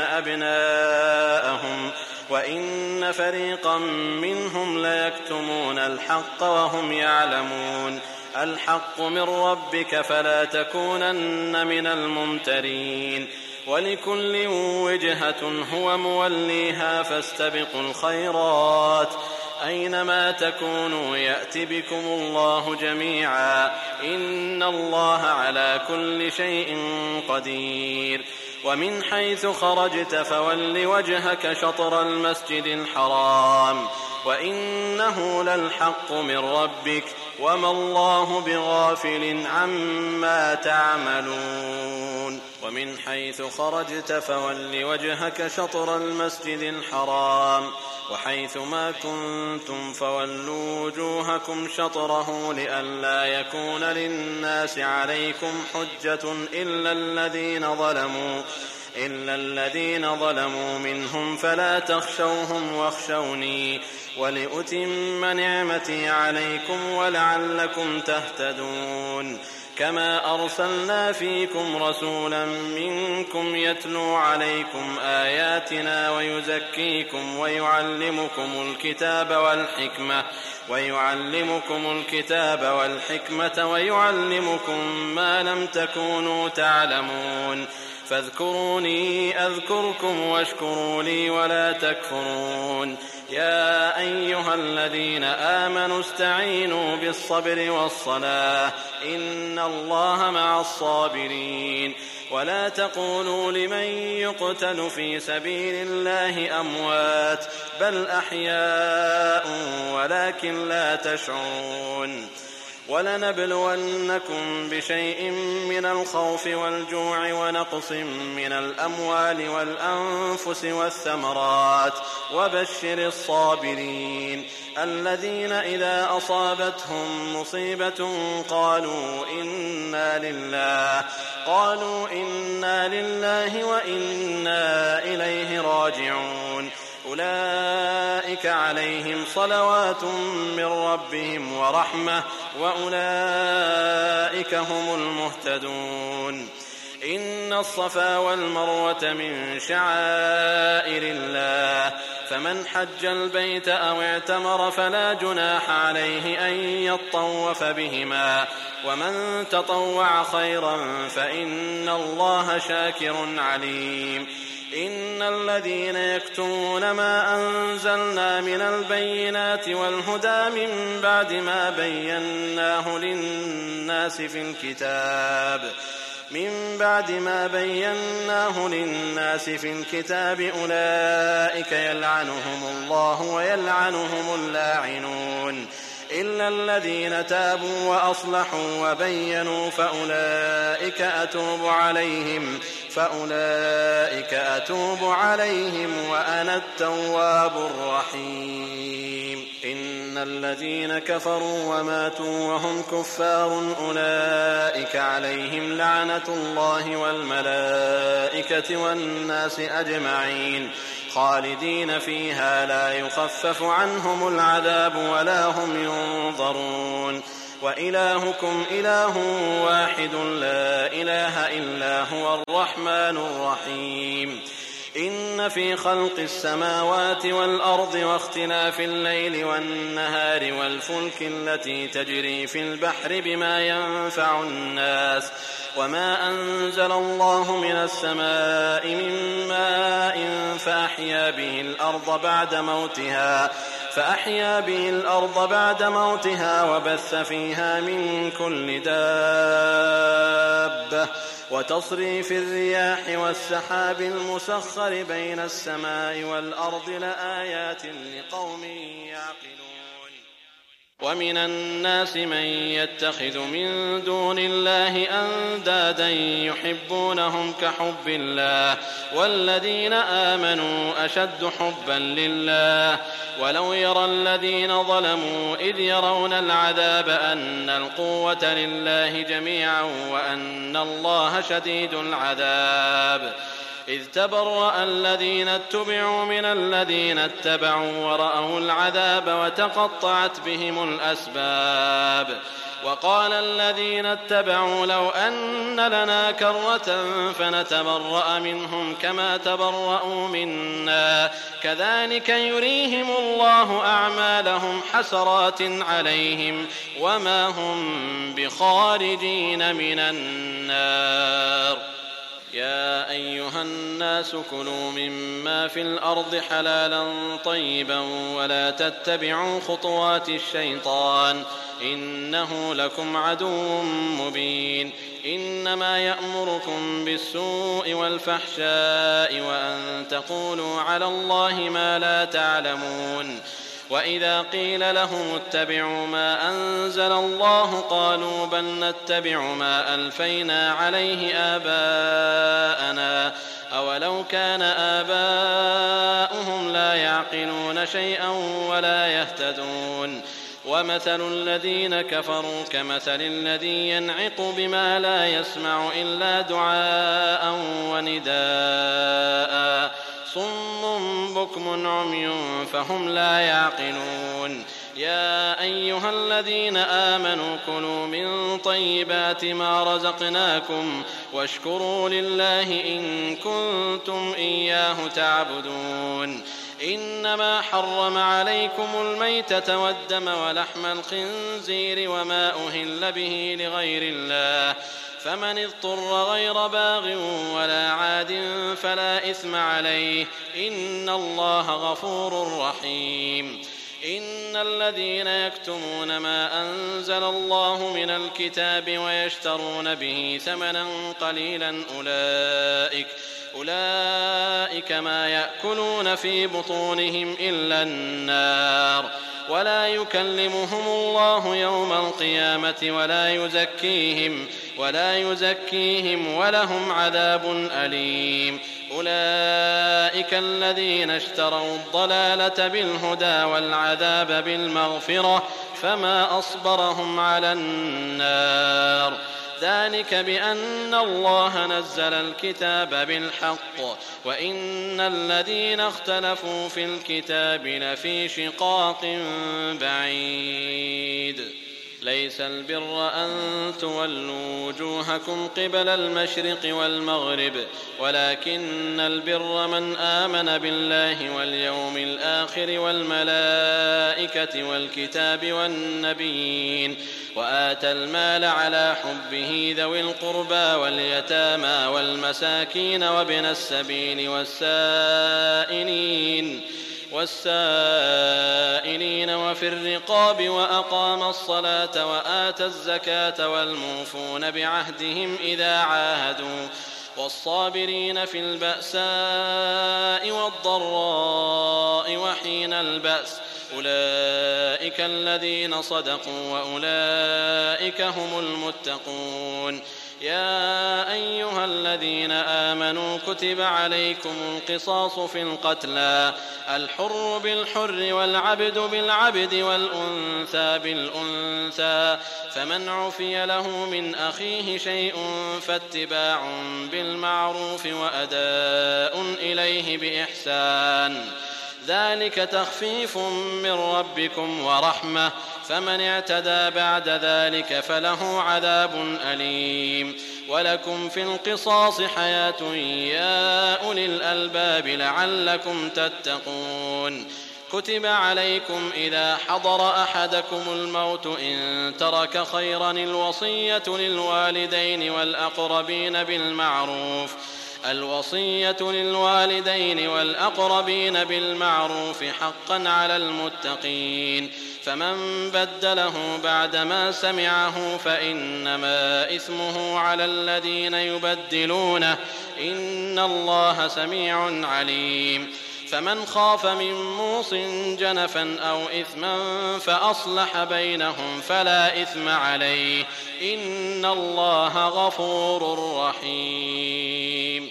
Speaker 3: أبناءهم وإن فريقا منهم ليكتمون الحق وهم يعلمون. الحق من ربك فلا تكونن من الممترين. ولكل وجهة هو موليها فاستبقوا الخيرات أينما تكونوا يأت بكم الله جميعا إن الله على كل شيء قدير. ومن حيث خرجت فول وجهك شطر المسجد الحرام وإنه للحق من ربك وما الله بغافل عما تعملون. ومن حيث خرجت فول وجهك شطر المسجد الحرام وحيث ما كنتم فولوا وجوهكم شطره لئلا يكون للناس عليكم حجة إلا الذين ظلموا إلا الذين ظلموا منهم فلا تخشوهم واخشوني ولأتم نعمتي عليكم ولعلكم تهتدون. كما أرسلنا فيكم رسولا منكم يتلو عليكم آياتنا ويزكيكم ويعلمكم الكتاب والحكمة ويعلمكم الكتاب والحكمة ويعلمكم ما لم تكونوا تعلمون. فاذكروني أذكركم واشكروا لي ولا تكفرون. يا أيها الذين آمنوا استعينوا بالصبر والصلاة إن الله مع الصابرين. ولا تقولوا لمن يقتل في سبيل الله أموات بل أحياء ولكن لا تشعرون. ولنبلونكم بشيء من الخوف والجوع ونقص من الأموال والأنفس والثمرات وبشر الصابرين الذين إذا أصابتهم مصيبة قالوا إنا لله قالوا إنا لله وإنا إليه راجعون. أولئك عليهم صلوات من ربهم ورحمة وأولئك هم المهتدون. إن الصفا والمروة من شعائر الله فمن حج البيت أو اعتمر فلا جناح عليه أن يطوف بهما ومن تطوع خيرا فإن الله شاكر عليم. إن الذين يكتمون ما أنزلنا من البينات والهدى من بعد ما بيناه للناس في الكتاب من بعد ما بيناه للناس في الكتاب أولئك يلعنهم الله ويلعنهم اللاعنون إلا الذين تابوا وأصلحوا وبينوا فأولئك أتوب عليهم فأولئك أتوب عليهم وأنا التواب الرحيم. إن الذين كفروا وماتوا وهم كفار أولئك عليهم لعنة الله والملائكة والناس أجمعين خالدين فيها لا يخفف عنهم العذاب ولا هم ينظرون. وإلهكم إله واحد لا إله إلا هو الرحمن الرحيم. إن في خلق السماوات والأرض واختلاف الليل والنهار والفلك التي تجري في البحر بما ينفع الناس وما أنزل الله من السماء من ماء فأحيا به الأرض بعد موتها فأحيا به الأرض بعد موتها وبث فيها من كل دابة وتصريف الرياح والسحاب المسخر بين السماء والأرض لآيات لقوم يعقلون ومن الناس من يتخذ من دون الله أندادا يحبونهم كحب الله والذين آمنوا أشد حبا لله ولو يرى الذين ظلموا إذ يرون العذاب أن القوة لله جميعا وأن الله شديد العذاب إذ تبرأ الذين اتبعوا من الذين اتبعوا ورأوا العذاب وتقطعت بهم الأسباب وقال الذين اتبعوا لو أن لنا كرة فنتبرأ منهم كما تبرأوا منا كذلك يريهم الله أعمالهم حسرات عليهم وما هم بخارجين من النار يا أيها الناس كلوا مما في الأرض حلالا طيبا ولا تتبعوا خطوات الشيطان إنه لكم عدو مبين إنما يأمركم بالسوء والفحشاء وأن تقولوا على الله ما لا تعلمون وإذا قيل لهم اتبعوا ما أنزل الله قالوا بل نتبع ما ألفينا عليه آباءنا أولو كان آباؤهم لا يعقلون شيئا ولا يهتدون ومثل الذين كفروا كمثل الذي ينعق بما لا يسمع إلا دعاء ونداء صم بكم عمي فهم لا يعقلون يا أيها الذين آمنوا كلوا من طيبات ما رزقناكم واشكروا لله إن كنتم إياه تعبدون إنما حرم عليكم الميتة والدم ولحم الخنزير وما أهل به لغير الله فمن اضطر غير باغ ولا عاد فلا إثم عليه إن الله غفور رحيم إن الذين يكتمون ما أنزل الله من الكتاب ويشترون به ثمنا قليلا أولئك أولئك ما يأكلون في بطونهم إلا النار ولا يكلمهم الله يوم القيامة ولا يزكيهم ولا يزكيهم ولهم عذاب أليم أولئك الذين اشتروا الضلالة بالهدى والعذاب بالمغفرة فما أصبرهم على النار ذلك بأن الله نزل الكتاب بالحق وإن الذين اختلفوا في الكتاب لفي شقاق بعيد ليس البر أن تولوا وجوهكم قبل المشرق والمغرب ولكن البر من آمن بالله واليوم الآخر والملائكة والكتاب والنبيين وآتى المال على حبه ذوي القربى واليتامى والمساكين وابن السبيل والسائلين والسائلين وفي الرقاب وأقام الصلاة وآتى الزكاة والموفون بعهدهم إذا عاهدوا والصابرين في البأساء والضراء وحين البأس أولئك الذين صدقوا وأولئك هم المتقون يا أيها الذين آمنوا كتب عليكم القصاص في القتلى الحر بالحر والعبد بالعبد والأنثى بالأنثى فمن عفي له من أخيه شيء فاتباع بالمعروف وأداء إليه بإحسان ذلك تخفيف من ربكم ورحمة فمن اعتدى بعد ذلك فله عذاب أليم ولكم في القصاص حياة يا أولي الألباب لعلكم تتقون كتب عليكم إذا حضر أحدكم الموت إن ترك خيرا الوصية للوالدين والأقربين بالمعروف الوصية للوالدين والأقربين بالمعروف حقا على المتقين، فمن بدله بعدما سمعه فإنما إثمه على الذين يبدلونه، إن الله سميع عليم. فمن خاف من موص جنفا أو إثما فأصلح بينهم فلا إثم عليه، إن الله غفور رحيم.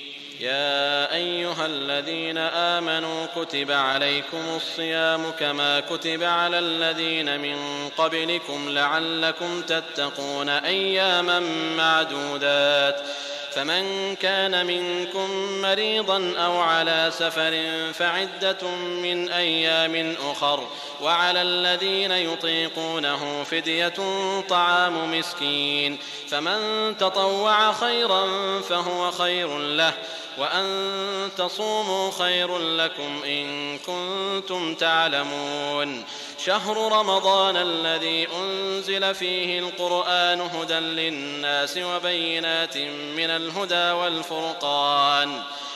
Speaker 3: يا أيها الذين آمنوا كتب عليكم الصيام كما كتب على الذين من قبلكم لعلكم تتقون أياما معدودات، فمن كان منكم مريضا أو على سفر فعدة من أيام أخر، وعلى الذين يطيقونه فدية طعام مسكين، فمن تطوع خيرا فهو خير له، وأن تصوموا خير لكم إن كنتم تعلمون. شهر رمضان الذي أنزل فيه القرآن هدى للناس وبينات من الهدى والفرقان،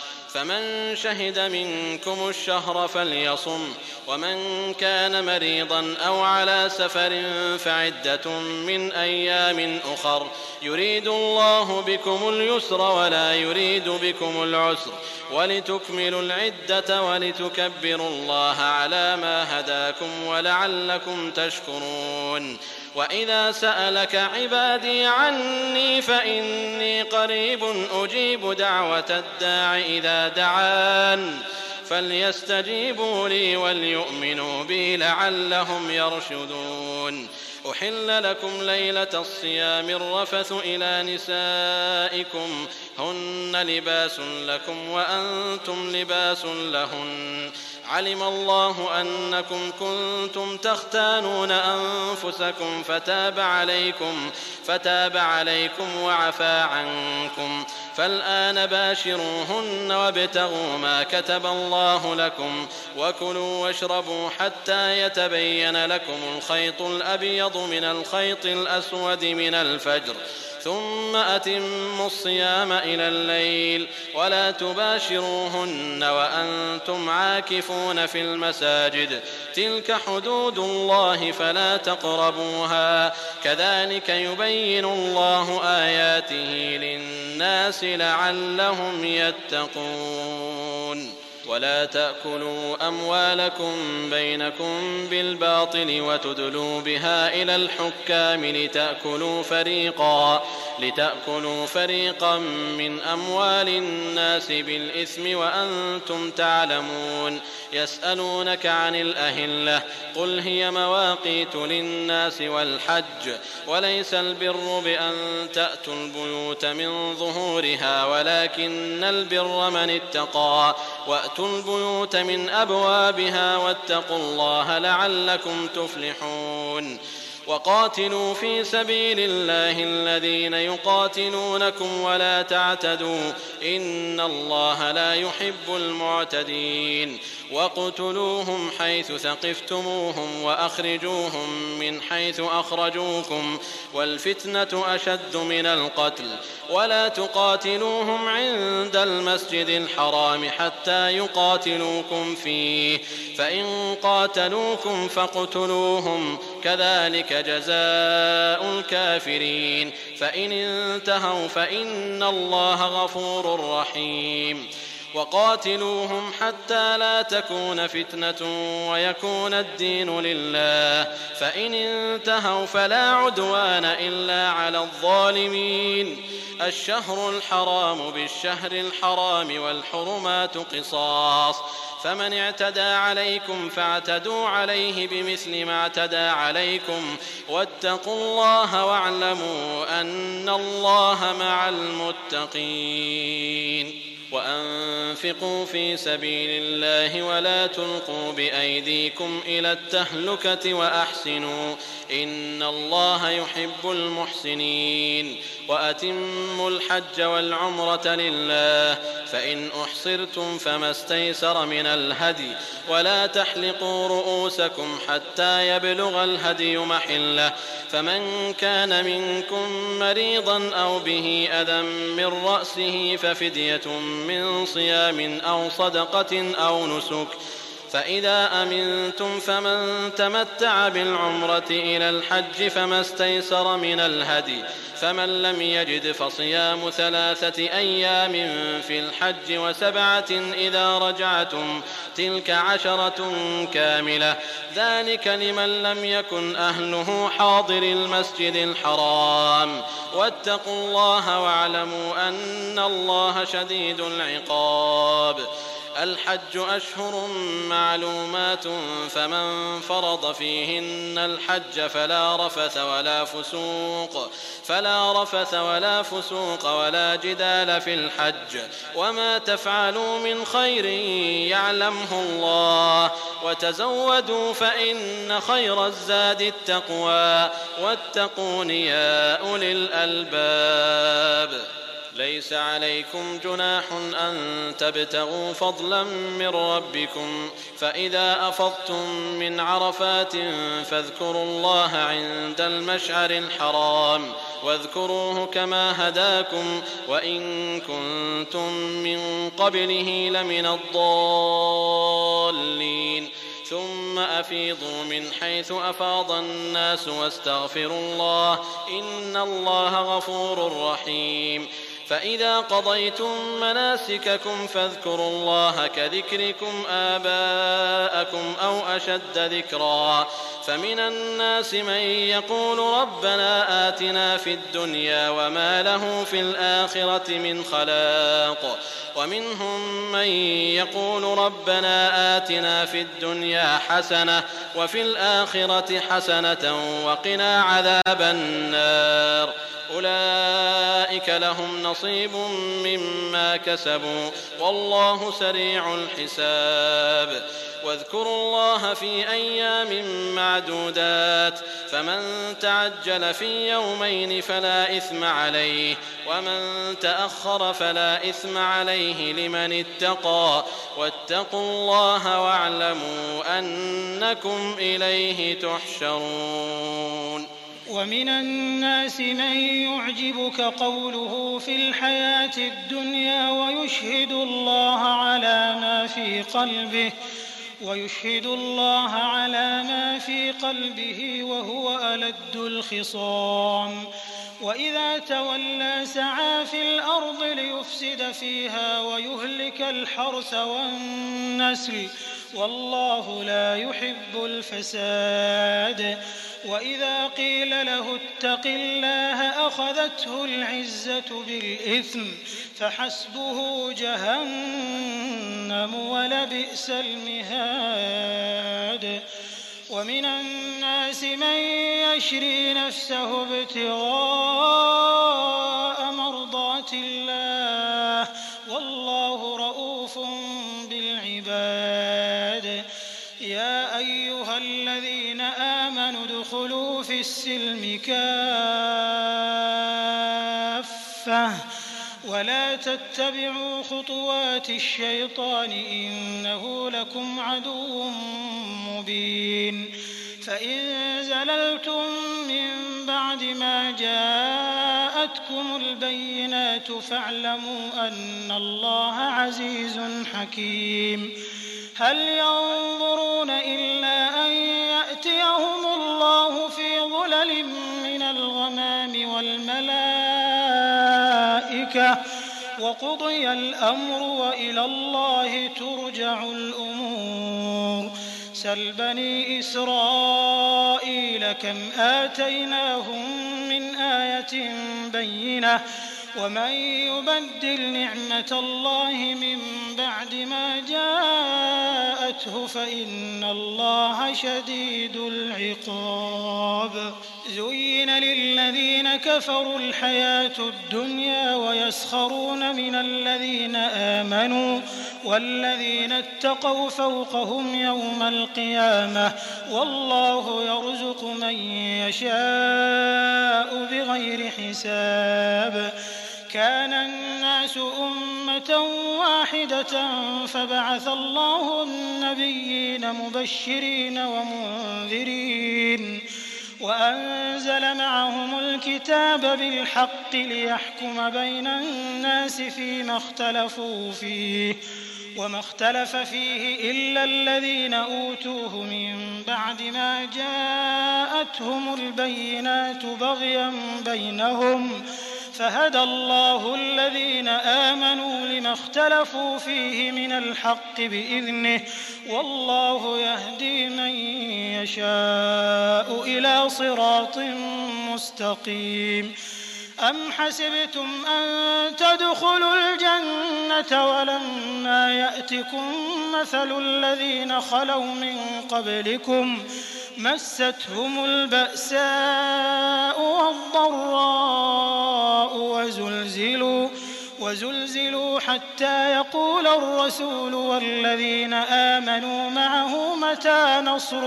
Speaker 3: فمن شهد منكم الشهر فليصم، ومن كان مريضا أو على سفر فعدة من أيام أخر، يريد الله بكم اليسر ولا يريد بكم العسر، ولتكملوا العدة ولتكبروا الله على ما هداكم ولعلكم تشكرون. وإذا سألك عبادي عني فإني قريب أجيب دعوة الداع إذا دعان، فليستجيبوا لي وليؤمنوا بي لعلهم يرشدون. أحل لكم ليلة الصيام الرفث إلى نسائكم هن لباس لكم وأنتم لباس لهن، علم الله أنكم كنتم تختانون أنفسكم فتاب عليكم فتاب عليكم وعفى عنكم، فالآن باشروهن وابتغوا ما كتب الله لكم، وكلوا واشربوا حتى يتبين لكم الخيط الأبيض من الخيط الأسود من الفجر، ثم أتموا الصيام إلى الليل، ولا تباشروهن وأنتم عاكفون في المساجد، تلك حدود الله فلا تقربوها، كذلك يبين الله آياته للناس لعلهم يتقون. ولا تأكلوا أموالكم بينكم بالباطل وتدلوا بها إلى الحكام لتأكلوا فريقا لتأكلوا فريقا من أموال الناس بالإثم وأنتم تعلمون. يسألونك عن الأهلة قل هي مواقيت للناس والحج، وليس البر بأن تأتوا البيوت من ظهورها ولكن البر من اتقى، وأتوا البيوت من أبوابها واتقوا الله لعلكم تفلحون. وقاتلوا في سبيل الله الذين يقاتلونكم ولا تعتدوا إن الله لا يحب المعتدين. وقتلوهم حيث ثقفتموهم وأخرجوهم من حيث أخرجوكم، والفتنة أشد من القتل. ولا تقاتلوهم عند المسجد الحرام حتى يقاتلوكم فيه، فإن قاتلوكم فاقتلوهم، كذلك جزاء الكافرين. فإن انتهوا فإن الله غفور رحيم. وقاتلوهم حتى لا تكون فتنة ويكون الدين لله، فإن انتهوا فلا عدوان إلا على الظالمين. الشهر الحرام بالشهر الحرام والحرمات قصاص، فمن اعتدى عليكم فاعتدوا عليه بمثل ما اعتدى عليكم، واتقوا الله واعلموا أن الله مع المتقين. وأنفقوا في سبيل الله ولا تلقوا بأيديكم إلى التهلكة وأحسنوا إن الله يحب المحسنين. وأتموا الحج والعمرة لله، فإن أحصرتم فما استيسر من الهدي، ولا تحلقوا رؤوسكم حتى يبلغ الهدي محله، فمن كان منكم مريضا أو به أذى من رأسه ففدية من صيام أو صدقة أو نسك، فإذا أمنتم فمن تمتع بالعمرة إلى الحج فما استيسر من الهدي، فمن لم يجد فصيام ثلاثة أيام في الحج وسبعة إذا رجعتم، تلك عشرة كاملة، ذلك لمن لم يكن أهله حاضر المسجد الحرام. واتقوا الله واعلموا أن الله شديد العقاب. الحج أشهر معلومات، فمن فرض فيهن الحج فلا رفث ولا فسوق فلا رفث ولا فسوق ولا جدال في الحج، وما تفعلوا من خير يعلمه الله، وتزودوا فإن خير الزاد التقوى، واتقون يا أولي الألباب. ليس عليكم جناح أن تبتغوا فضلا من ربكم، فإذا أفضتم من عرفات فاذكروا الله عند المشعر الحرام، واذكروه كما هداكم وإن كنتم من قبله لمن الضالين. ثم أفيضوا من حيث أفاض الناس واستغفروا الله، إن الله غفور رحيم. فإذا قضيتم مناسككم فاذكروا الله كذكركم آباءكم أو أشد ذكرا، فمن الناس من يقول ربنا آتنا في الدنيا وما له في الآخرة من خلاق، ومنهم من يقول ربنا آتنا في الدنيا حسنة وفي الآخرة حسنة وقنا عذاب النار. أولئك لهم نصيب مما كسبوا والله سريع الحساب. واذكروا الله في أيام معدودات، فمن تعجل في يومين فلا إثم عليه، ومن تأخر فلا إثم عليه لمن اتقى، واتقوا الله واعلموا أنكم إليه تحشرون.
Speaker 5: ومن الناس من يعجبك قوله في الحياة الدنيا ويشهد الله على ما في قلبه ويشهد الله على ما في قلبه وهو ألد الخصام، وإذا تولى سعى في الأرض ليفسد فيها ويهلك الحرث والنسل، والله لا يحب الفساد. وإذا قيل له اتق الله أخذته العزة بالإثم، فحسبه جهنم ولبئس المهاد. ومن الناس من يشري نفسه ابتغاء مرضات الله، والله رؤوف بالعباد. يا أيها الذين آمنوا ادخلوا في السلم كافة ولا تتبعوا خطوات الشيطان إنه لكم عدو مبين. فإن زللتم من بعد ما جاءتكم البينات فاعلموا أن الله عزيز حكيم. هل ينظرون إلا أن يأتيهم الله في ظلل من الغمام والملائكة وقضي الأمر وإلى الله ترجع الأمور. سل بني إسرائيل كم آتيناهم من آية بينة ومن يبدل نعمة الله من بعد ما جاءته فإن الله شديد العقاب. زين للذين كفروا الحياة الدنيا ويسخرون من الذين آمنوا والذين اتقوا فوقهم يوم القيامة والله يرزق من يشاء بغير حساب. كان الناس أمة واحدة فبعث الله النبيين مبشرين ومنذرين وأنزل معهم الكتاب بالحق ليحكم بين الناس فيما اختلفوا فيه وما اختلف فيه إلا الذين أوتوه من بعد ما جاءتهم البينات بغيا بينهم فهدى الله الذين آمنوا لما اختلفوا فيه من الحق بإذنه والله يهدي من يشاء إلى صراط مستقيم. أم حسبتم أن تدخلوا الجنة ولما يأتكم مثل الذين خلوا من قبلكم مستهم البأساء والضراء وزلزلوا, وزلزلوا حتى يقول الرسول والذين آمنوا معه متى نصر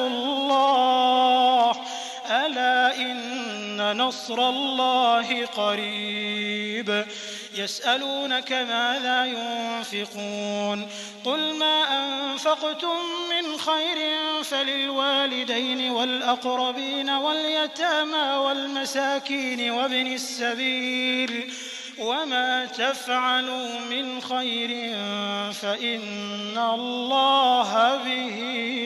Speaker 5: الله ألا إن نصر الله قريب. يسألونك ماذا ينفقون قل ما أنفقتم من خير فللوالدين والأقربين واليتامى والمساكين وابن السبيل وما تفعلوا من خير فإن الله به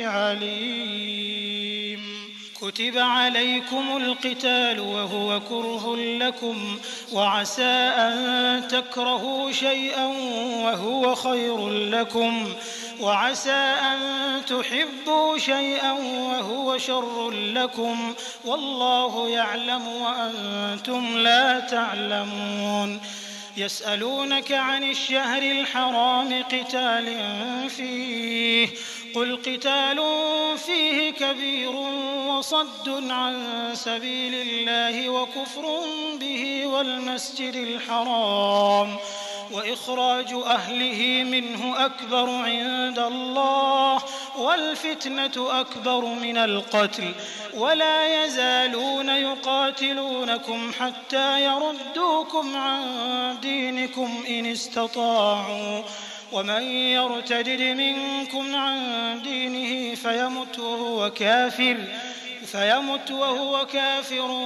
Speaker 5: عليم. كتب عليكم القتال وهو كره لكم وعسى أن تكرهوا شيئا وهو خير لكم وعسى أن تحبوا شيئا وهو شر لكم والله يعلم وأنتم لا تعلمون. يسألونك عن الشهر الحرام قتال فيه قل قتال فيه كبير وصد عن سبيل الله وكفر به والمسجد الحرام وإخراج أهله منه أكبر عند الله والفتنة أكبر من القتل ولا يزالون يقاتلونكم حتى يردوكم عن دينكم إن استطاعوا ومن يرتدد منكم عن دينه فيمت وهو كافر فيمت وهو كافر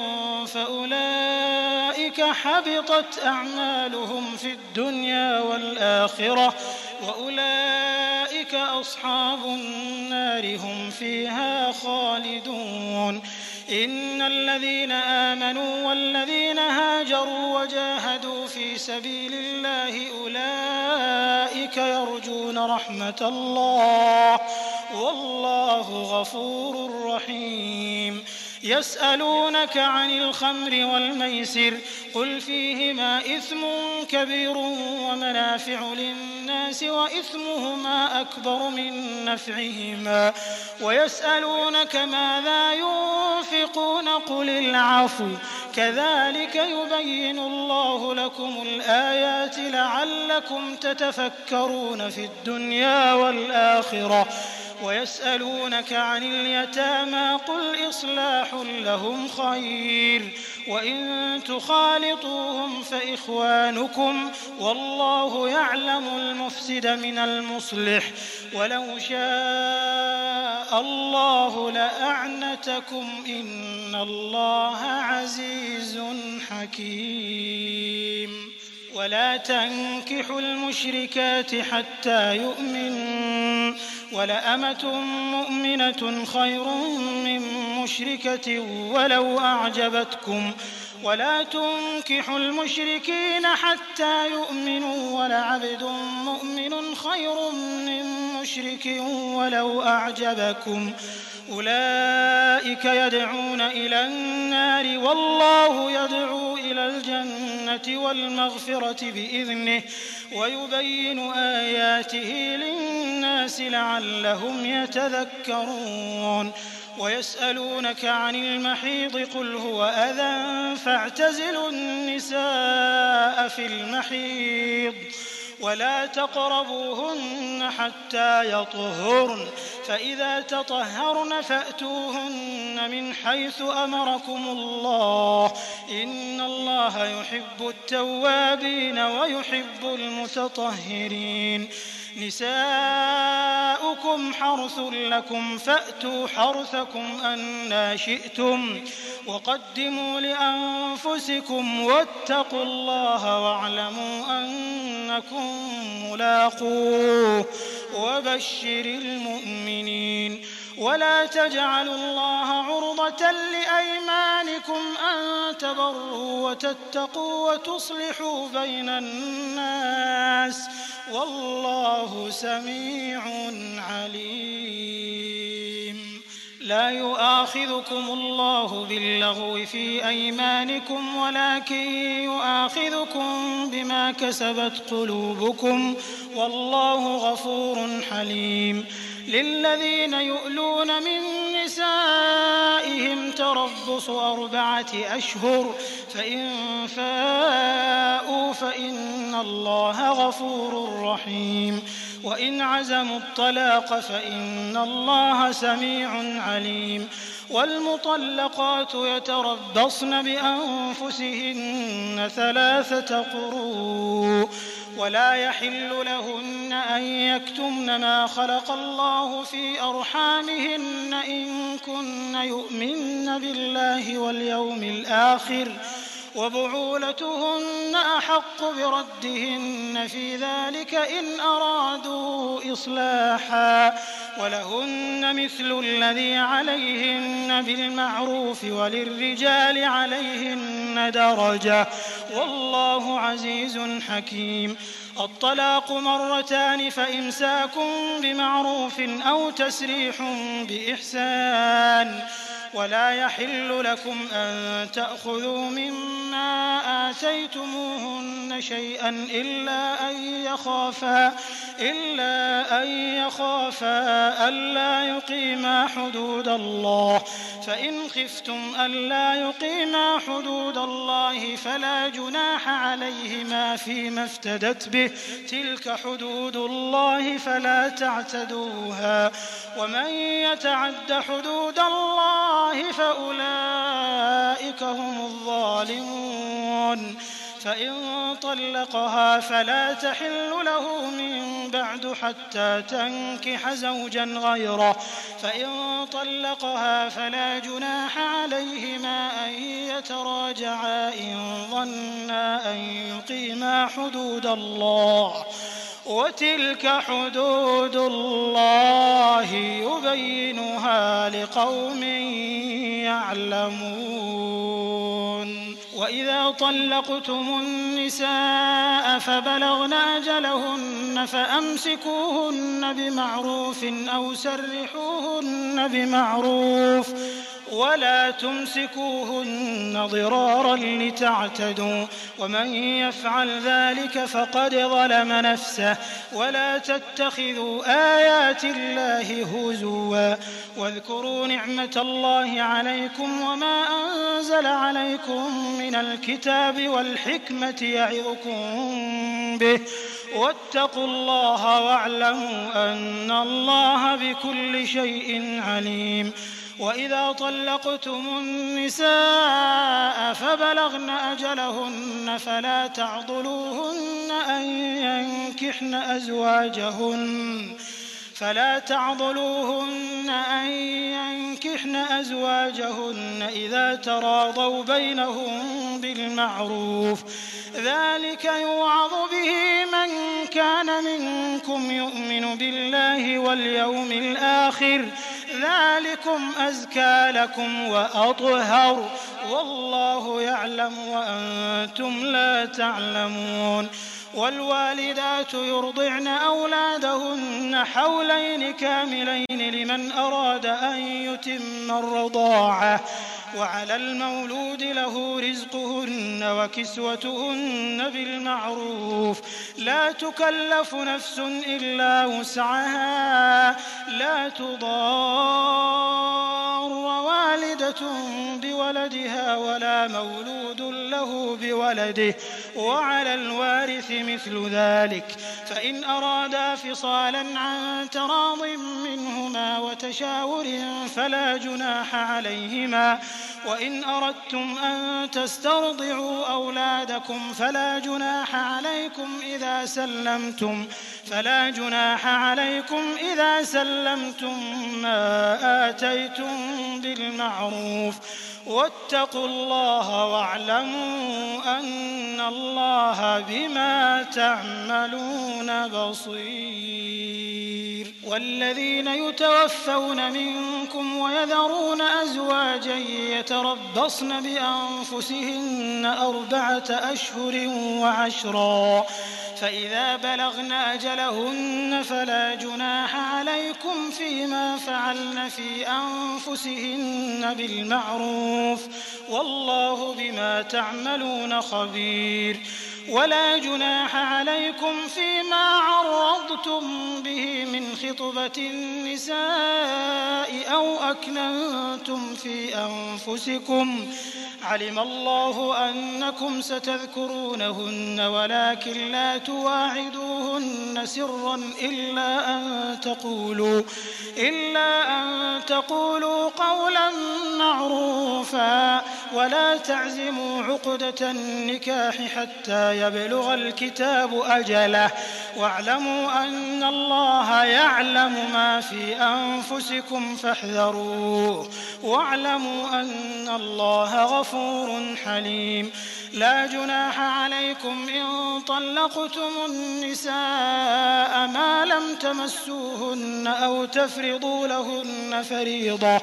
Speaker 5: فأولئك حبطت أعمالهم في الدنيا والآخرة وأولئك أصحاب النار هم فيها خالدون. إن الذين آمنوا والذين هاجروا وجاهدوا في سبيل الله أولئك يرجون رحمة الله والله غفور رحيم. يسألونك عن الخمر والميسر قل فيهما إثم كبير ومنافع للناس وإثمهما أكبر من نفعهما ويسألونك ماذا ينفقون قل العفو كذلك يبين الله لكم الآيات لعلكم تتفكرون في الدنيا والآخرة. ويسألونك عن اليتامى قل إصلاح لهم خير وإن تخالطوهم فإخوانكم والله يعلم المفسد من المصلح ولو شاء الله لأعنتكم إن الله عزيز حكيم. ولا تنكحوا المشركات حتى يؤمنوا ولأمة مؤمنة خير من مشركة ولو أعجبتكم ولا تنكحوا المشركين حتى يؤمنوا ولعبد مؤمن خير من مشرك ولو أعجبكم أولئك يدعون إلى النار والله يدعو إلى الجنة الجنة والمغفرة بإذنه ويبين آياته للناس لعلهم يتذكرون. ويسألونك عن المحيض قل هو أذى فاعتزلوا النساء في المحيض ولا تقربوهن حتى يطهرن فإذا تطهرن فأتوهن من حيث أمركم الله إن الله يحب التوابين ويحب المتطهرين. نساؤكم حرث لكم فأتوا حرثكم أنى شئتم وقدموا لأنفسكم واتقوا الله واعلموا أنكم ملاقوه وبشر المؤمنين. ولا تجعلوا الله عرضة لأيمانكم أن تبروا وتتقوا وتصلحوا بين الناس والله سميع عليم. لا يؤاخذكم الله باللغو في أيمانكم ولكن يؤاخذكم بما كسبت قلوبكم والله غفور حليم. للذين يؤلون من نسائهم تربص أربعة أشهر فإن فاءوا فإن الله غفور رحيم. وإن عزموا الطلاق فإن الله سميع عليم. والمطلقات يتربصن بأنفسهن ثلاثة قروء ولا يحل لهن أن يكتمن ما خلق الله في أرحامهن إن كن يؤمن بالله واليوم الآخر وبعولتهن أحق بردهن في ذلك إن أرادوا إصلاحا ولهن مثل الذي عليهن بالمعروف وللرجال عليهن درجة والله عزيز حكيم. الطلاق مرتان فإمساك بمعروف أو تسريح بإحسان ولا يحل لكم أن تأخذوا مما آتيتموهن شيئا إلا أن يخافا إلا أن يخافا ألا يقيما حدود الله فإن خفتم ألا يقيما حدود الله فلا جناح عليهما فيما افتدت به تلك حدود الله فلا تعتدوها ومن يتعد حدود الله فأولئك هم الظالمون. فإن طلقها فلا تحل له من بعد حتى تنكح زوجا غيره فإن طلقها فلا جناح عليهما أن يتراجعا إن ظنا أن يقيما حدود الله وتلك حدود الله يبينها لقوم يعلمون. وإذا طلقتم النساء فبلغن أجلهن فأمسكوهن بمعروف أو سرحوهن بمعروف ولا تمسكوهن ضرارا لتعتدوا ومن يفعل ذلك فقد ظلم نفسه. ولا تتخذوا آيات الله هزوا واذكروا نعمة الله عليكم وما أنزل عليكم من الكتاب والحكمة يعظكم به واتقوا الله واعلموا أن الله بكل شيء عليم. وإذا طلقتم النساء فبلغن أجلهن فلا تعضلوهن أن ينكحن أزواجهن فلا تعضلوهن أن ينكحن أزواجهن إذا تراضوا بينهم بالمعروف ذلك يوعظ به من كان منكم يؤمن بالله واليوم الآخر ذلكم أزكى لكم وأطهر والله يعلم وأنتم لا تعلمون. والوالدات يرضعن أولادهن حولين كاملين لمن أراد أن يتم الرضاعة وعلى المولود له رزقهن وكسوتهن بالمعروف لا تكلف نفس إلا وسعها لا تضار والدة بولدها ولا مولود له بولده وعلى الوارث مثل ذلك فإن أرادا فصالا عن تراض منهما وتشاور فلا جناح عليهما وإن أردتم أن تسترضعوا أولادكم فلا جناح عليكم إذا سلمتم فلا جناح عليكم إذا سلمتم ما آتيتم بالمعروف واتقوا الله واعلموا أن الله بما تعملون بصير والذين يتوفون منكم ويذرون أزواجا يتربصن بأنفسهن أربعة أشهر وعشرا فإذا بلغن أجلهن فلا جناح عليكم فيما فعلن في أنفسهن بالمعروف والله بما تعملون خبير ولا جناح عليكم فيما عرضتم به من خطبة النساء أو أكننتم في أنفسكم علم الله أنكم ستذكرونهن ولكن لا تواعدوهن سرا إلا أن تقولوا إلا أن تقولوا قولا معروفا ولا تعزموا عقدة النكاح حتى يبلغ الكتاب أجله واعلموا أن الله يعلم ما في أنفسكم فاحذروه واعلموا أن الله غفور حليم لا جناح عليكم إن طلقتم النساء ما لم تمسوهن أو تفرضوا لهن فريضة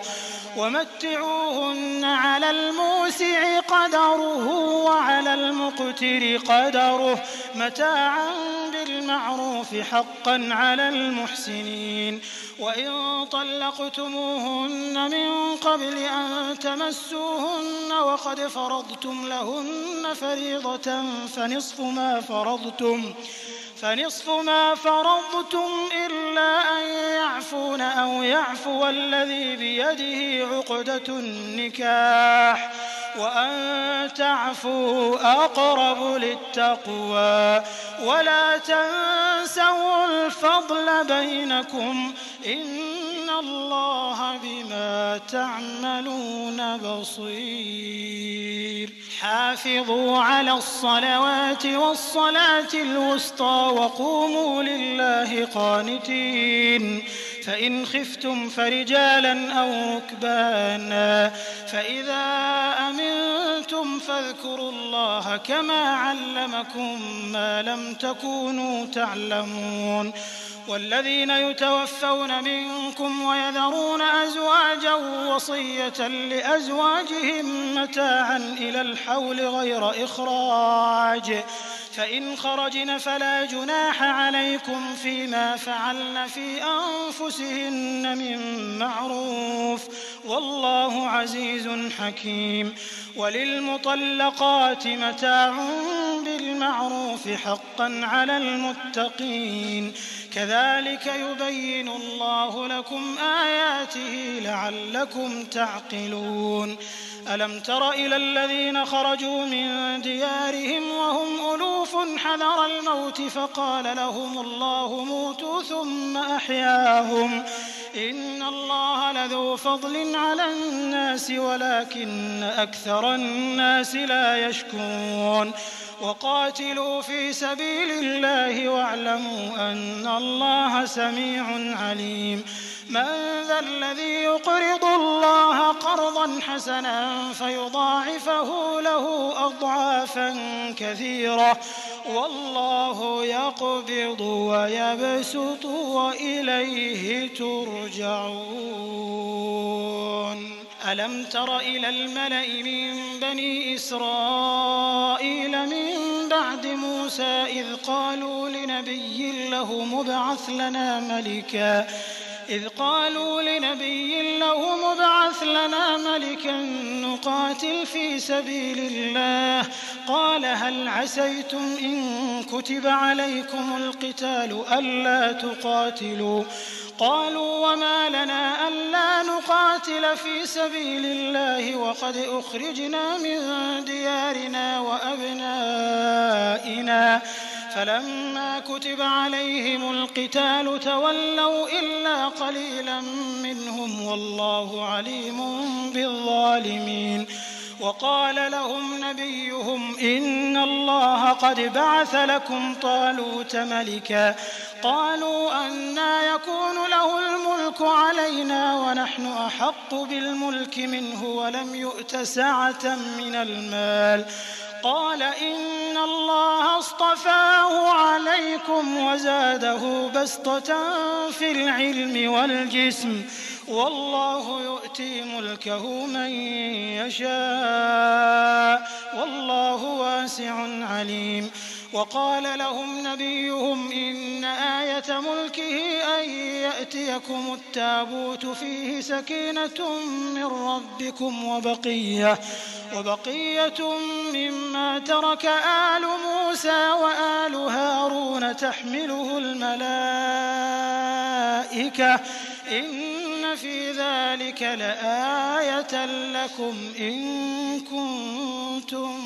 Speaker 5: ومتعوهن على الموسع قدره وعلى المقتر قدره متاعا بالمعروف حقا على المحسنين وإن طلقتموهن من قبل أن تمسوهن وقد فرضتم لهن فريضة فنصف ما فرضتم فنصف ما فرضتم إلا أن يعفون أو يعفو الذي بيده عقدة النكاح وأن تعفوا أقرب للتقوى ولا تنسوا الفضل بينكم إن الله بما تعملون بصير حافظوا على الصلوات والصلاة الوسطى وقوموا لله قانتين فإن خفتم فرجالا أو ركبانا فإذا أمنتم فاذكروا الله كما علمكم ما لم تكونوا تعلمون والذين يتوفون منكم ويذرون أزواجا وصية لأزواجهم متاعا إلى الحول غير إخراج فإن خرجن فلا جناح عليكم فيما فعلن في أنفسهن من معروف والله عزيز حكيم وللمطلقات متاع بالمعروف حقا على المتقين كذلك يبين الله لكم آياته لعلكم تعقلون ألم تر إلى الذين خرجوا من ديارهم وهم ألوف حذر الموت فقال لهم الله موتوا ثم أحياهم إن الله لذو فضل على الناس ولكن أكثر الناس لا يشكرون وقاتلوا في سبيل الله واعلموا أن الله سميع عليم من ذا الذي يقرض الله قرضا حسنا فيضاعفه له أضعافا كثيرة والله يقبض ويبسط وإليه ترجعون ألم تر إلى الملأ من بني إسرائيل من بعد موسى إذ قالوا لنبي له مبعث لنا ملكا إذ قالوا لنبي له مبعث لنا ملكا نقاتل في سبيل الله قال هل عسيتم إن كتب عليكم القتال ألا تقاتلوا قالوا وما لنا ألا نقاتل في سبيل الله وقد أخرجنا من ديارنا وأبنائنا فلما كتب عليهم القتال تولوا إلا قليلا منهم والله عليم بالظالمين وقال لهم نبيهم إن الله قد بعث لكم طالوت ملكا قالوا أنى يكون له الملك علينا ونحن أحق بالملك منه ولم يؤت سعة من المال قال إن الله اصطفاه عليكم وزاده بسطة في العلم والجسم والله يؤتي ملكه من يشاء والله واسع عليم وقال لهم نبيهم إن آية ملكه أن يأتيكم التابوت فيه سكينة من ربكم وبقية وبقية مما ترك آل موسى وآل هارون تحمله الملائكة إن في ذلك لآية لكم إن كنتم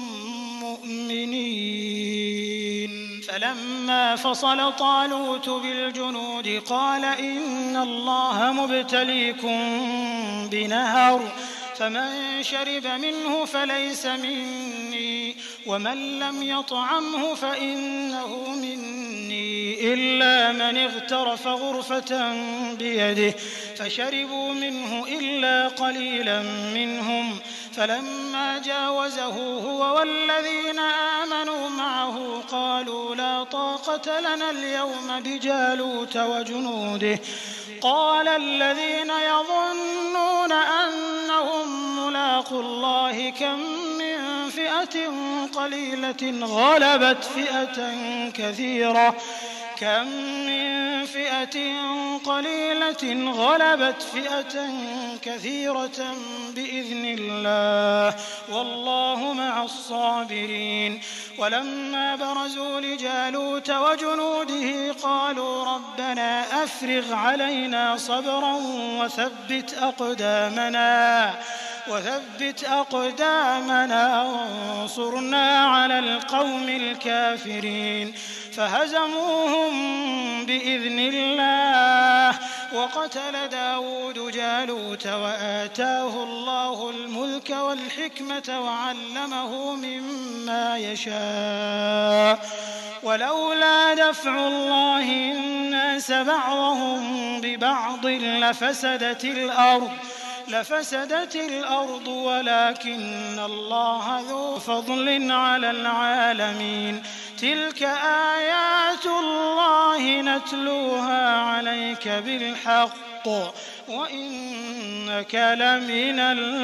Speaker 5: مؤمنين فلما فصل طالوت بالجنود قال إن الله مبتليكم بنهر فمن شرب منه فليس مني ومن لم يطعمه فإنه مني إلا من اغترف غرفة بيده فشربوا منه إلا قليلا منهم فلما جاوزه هو والذين آمنوا معه قالوا لا طاقة لنا اليوم بجالوت وجنوده قال الذين يظنون أنهم ملاقو الله كم من فئة قليلة غلبت فئة كثيرة كم من فئة قليلة غلبت فئة كثيرة بإذن الله والله مع الصابرين ولما برزوا لجالوت وجنوده قالوا ربنا أفرغ علينا صبرا وثبت أقدامنا وثبت أقدامنا وانصرنا على القوم الكافرين فهزموهم بإذن الله وقتل داود جالوت وآتاه الله الملك والحكمة وعلمه مما يشاء ولولا دفع الله الناس بعضهم ببعض لفسدت الأرض لفسدت الأرض ولكن الله ذو فضل على العالمين تلك آيات الله نتلوها عليك بالحق وإنك لمن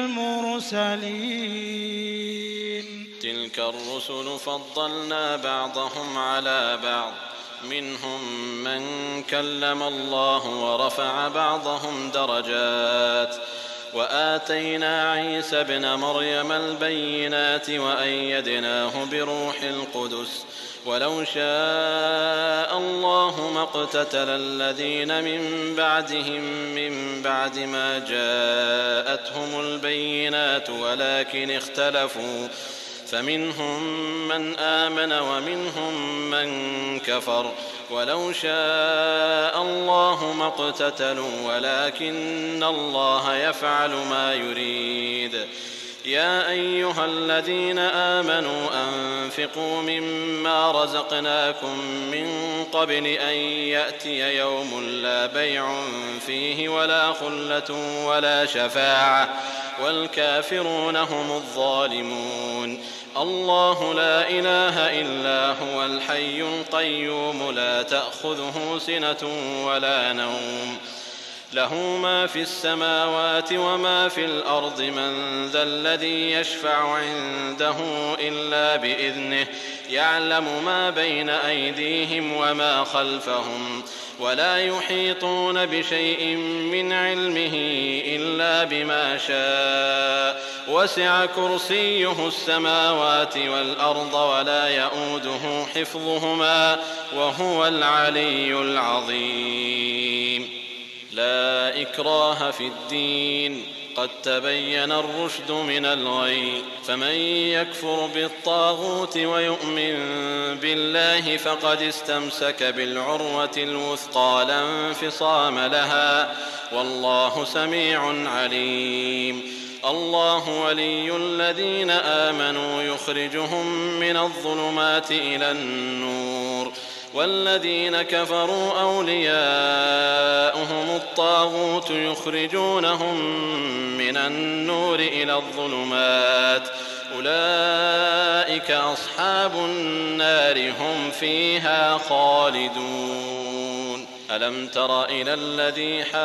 Speaker 5: المرسلين
Speaker 3: تلك الرسل فضلنا بعضهم على بعض منهم من كلم الله ورفع بعضهم درجات وآتينا عيسى ابن مريم البينات وأيدناه بروح القدس ولو شاء الله ما اقتتل الذين من بعدهم من بعد ما جاءتهم البينات ولكن اختلفوا فمنهم من آمن ومنهم من كفر ولو شاء الله ما اقتتلوا ولكن الله يفعل ما يريد يا أيها الذين آمنوا أنفقوا مما رزقناكم من قبل أن يأتي يوم لا بيع فيه ولا خلة ولا شفاعة والكافرون هم الظالمون الله لا إله إلا هو الحي القيوم لا تأخذه سنة ولا نوم له ما في السماوات وما في الأرض من ذا الذي يشفع عنده إلا بإذنه يعلم ما بين أيديهم وما خلفهم ولا يحيطون بشيء من علمه إلا بما شاء وسع كرسيه السماوات والأرض ولا يئوده حفظهما وهو العلي العظيم. لا إكراه في الدين قد تبين الرشد من الغي، فمن يكفر بالطاغوت ويؤمن بالله فقد استمسك بالعروة الوثقى لا انفصام لها، والله سميع عليم. الله ولي الذين آمنوا يخرجهم من الظلمات إلى النور، والذين كفروا أولياؤهم الطاغوت يخرجونهم من النور إلى الظلمات، أولئك أصحاب النار هم فيها خالدون. ألم تر إلى الذي حاج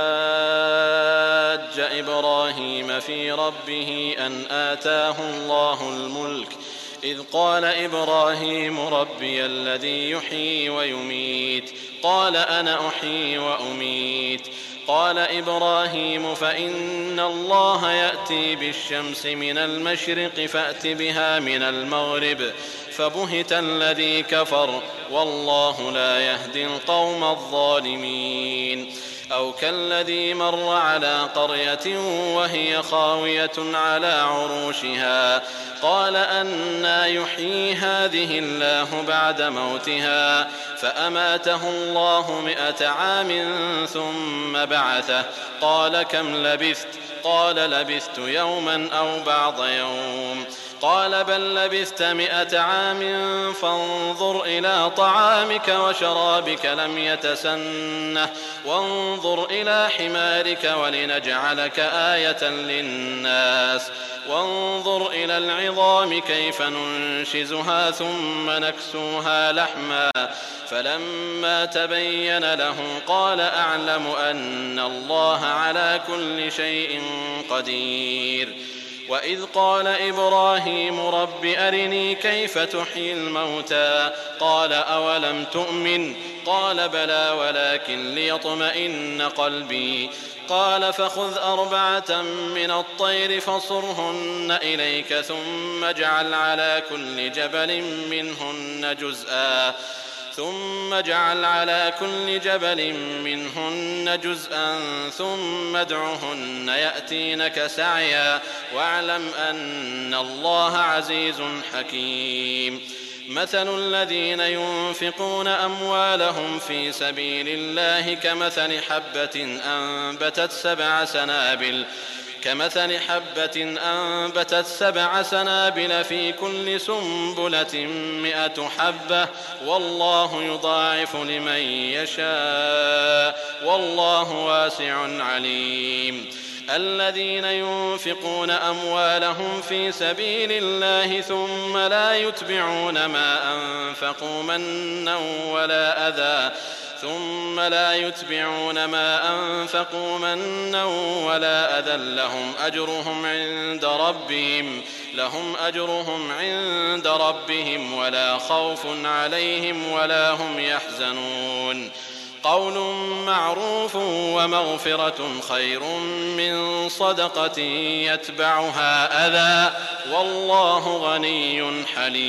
Speaker 3: إبراهيم في ربه أن آتاه الله الملك إذ قال إبراهيم ربي الذي يحيي ويميت قال أنا أحيي وأميت قال إبراهيم فإن الله يأتي بالشمس من المشرق فأت بها من المغرب فبهت الذي كفر والله لا يهدي القوم الظالمين. أو كالذي مر على قرية وهي خاوية على عروشها قال أنى يحيي هذه الله بعد موتها فأماته الله مئة عام ثم بعثه قال كم لبثت قال لبثت يوما أو بعض يوم قال بل لبثت مئة عام فانظر إلى طعامك وشرابك لم يتسنه وانظر إلى حمارك ولنجعلك آية للناس وانظر إلى العظام كيف ننشزها ثم نكسوها لحما فلما تبين له قال أعلم أن الله على كل شيء قدير. وإذ قال إبراهيم رب أرني كيف تحيي الموتى قال أولم تؤمن قال بلى ولكن ليطمئن قلبي قال فخذ أربعة من الطير فصرهن إليك ثم اجعل على كل جبل منهن جزءا ثم اجعل على كل جبل منهن جزءا ثم ادعهن يأتينك سعيا واعلم أن الله عزيز حكيم. مثل الذين ينفقون أموالهم في سبيل الله كمثل حبة أنبتت سبع سنابل كمثل حبة أنبتت سبع سنابل في كل سنبلة مئة حبة والله يضاعف لمن يشاء والله واسع عليم. الذين ينفقون أموالهم في سبيل الله ثم لا يتبعون ما أنفقوا منا ولا أذى ثم لا يتبعون ما أنفقوا منا ولا أذى لهم أجرهم عند ربهم لهم أجرهم عند ربهم ولا خوف عليهم ولا هم يحزنون. قول معروف ومغفرة خير من صدقة يتبعها أذى والله غني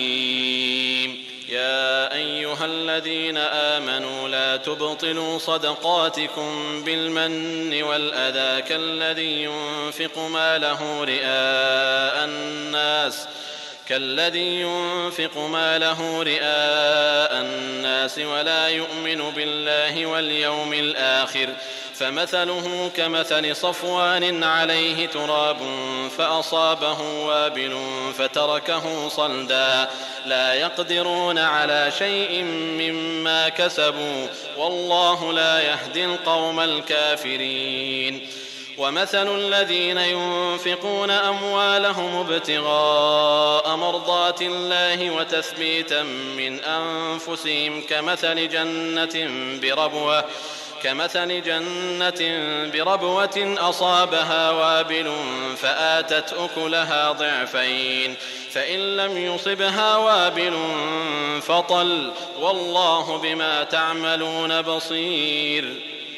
Speaker 3: حليم. يا أيها الذين آمنوا لا تبطلوا صدقاتكم بالمن والأذى كالذي ينفق ماله رئاء الناس كالذي ينفق ماله رئاء الناس ولا يؤمن بالله واليوم الآخر فمثله كمثل صفوان عليه تراب فأصابه وابل فتركه صلدا لا يقدرون على شيء مما كسبوا والله لا يهدي القوم الكافرين. ومثل الذين ينفقون أموالهم ابتغاء مرضات الله وتثبيتا من أنفسهم كمثل جنة بربوة كمثل جنة بربوة أصابها وابل فآتت أكلها ضعفين فإن لم يصبها وابل فطل والله بما تعملون بصير.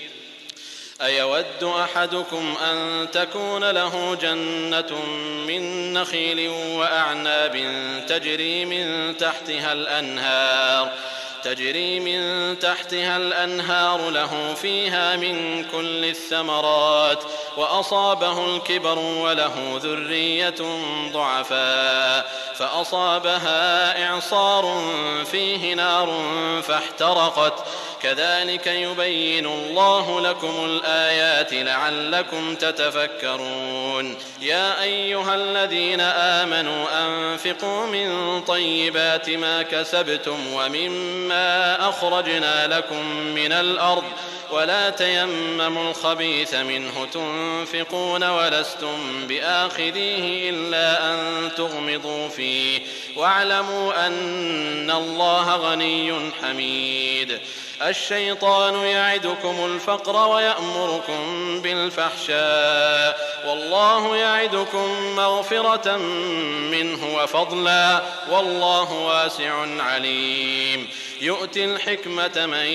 Speaker 3: أيود أحدكم أن تكون له جنة من نخيل وأعناب تجري من تحتها الأنهار تجري من تحتها الأنهار له فيها من كل الثمرات وأصابه الكبر وله ذرية ضعفاء فأصابها إعصار فيه نار فاحترقت كذلك يبين الله لكم الآيات لعلكم تتفكرون. يا أيها الذين آمنوا أنفقوا من طيبات ما كسبتم ومما أخرجنا لكم من الأرض ولا تيمموا الخبيث منه تنفقون ولستم بآخذيه إلا أن تغمضوا فيه واعلموا أن الله غني حميد. الشيطان يعدكم الفقر ويأمركم بالفحشاء والله يعدكم مغفرة منه وفضلا والله واسع عليم. يؤتي الحكمة من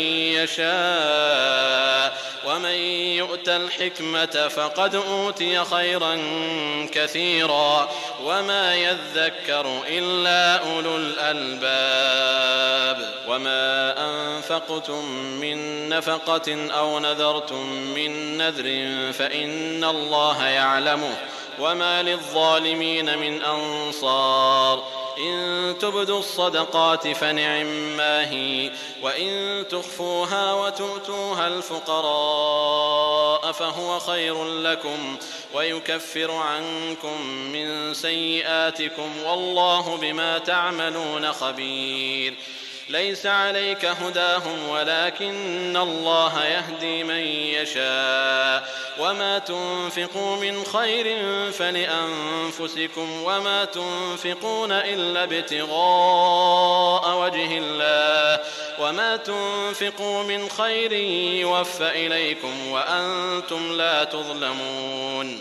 Speaker 3: يشاء ومن يؤت الحكمة فقد أوتي خيرا كثيرا وما يذكر إلا أولو الألباب. وما أنفقتم من نفقة أو نذرتم من نذر فإن الله يعلمه وما للظالمين من أنصار. إن تبدوا الصدقات فنعما هي وإن تخفوها وتؤتوها الفقراء فهو خير لكم ويكفر عنكم من سيئاتكم والله بما تعملون خبير. ليس عليك هداهم ولكن الله يهدي من يشاء وما تنفقوا من خير فلأنفسكم وما تنفقون إلا ابتغاء وجه الله وما تنفقوا من خير يوفى إليكم وأنتم لا تظلمون.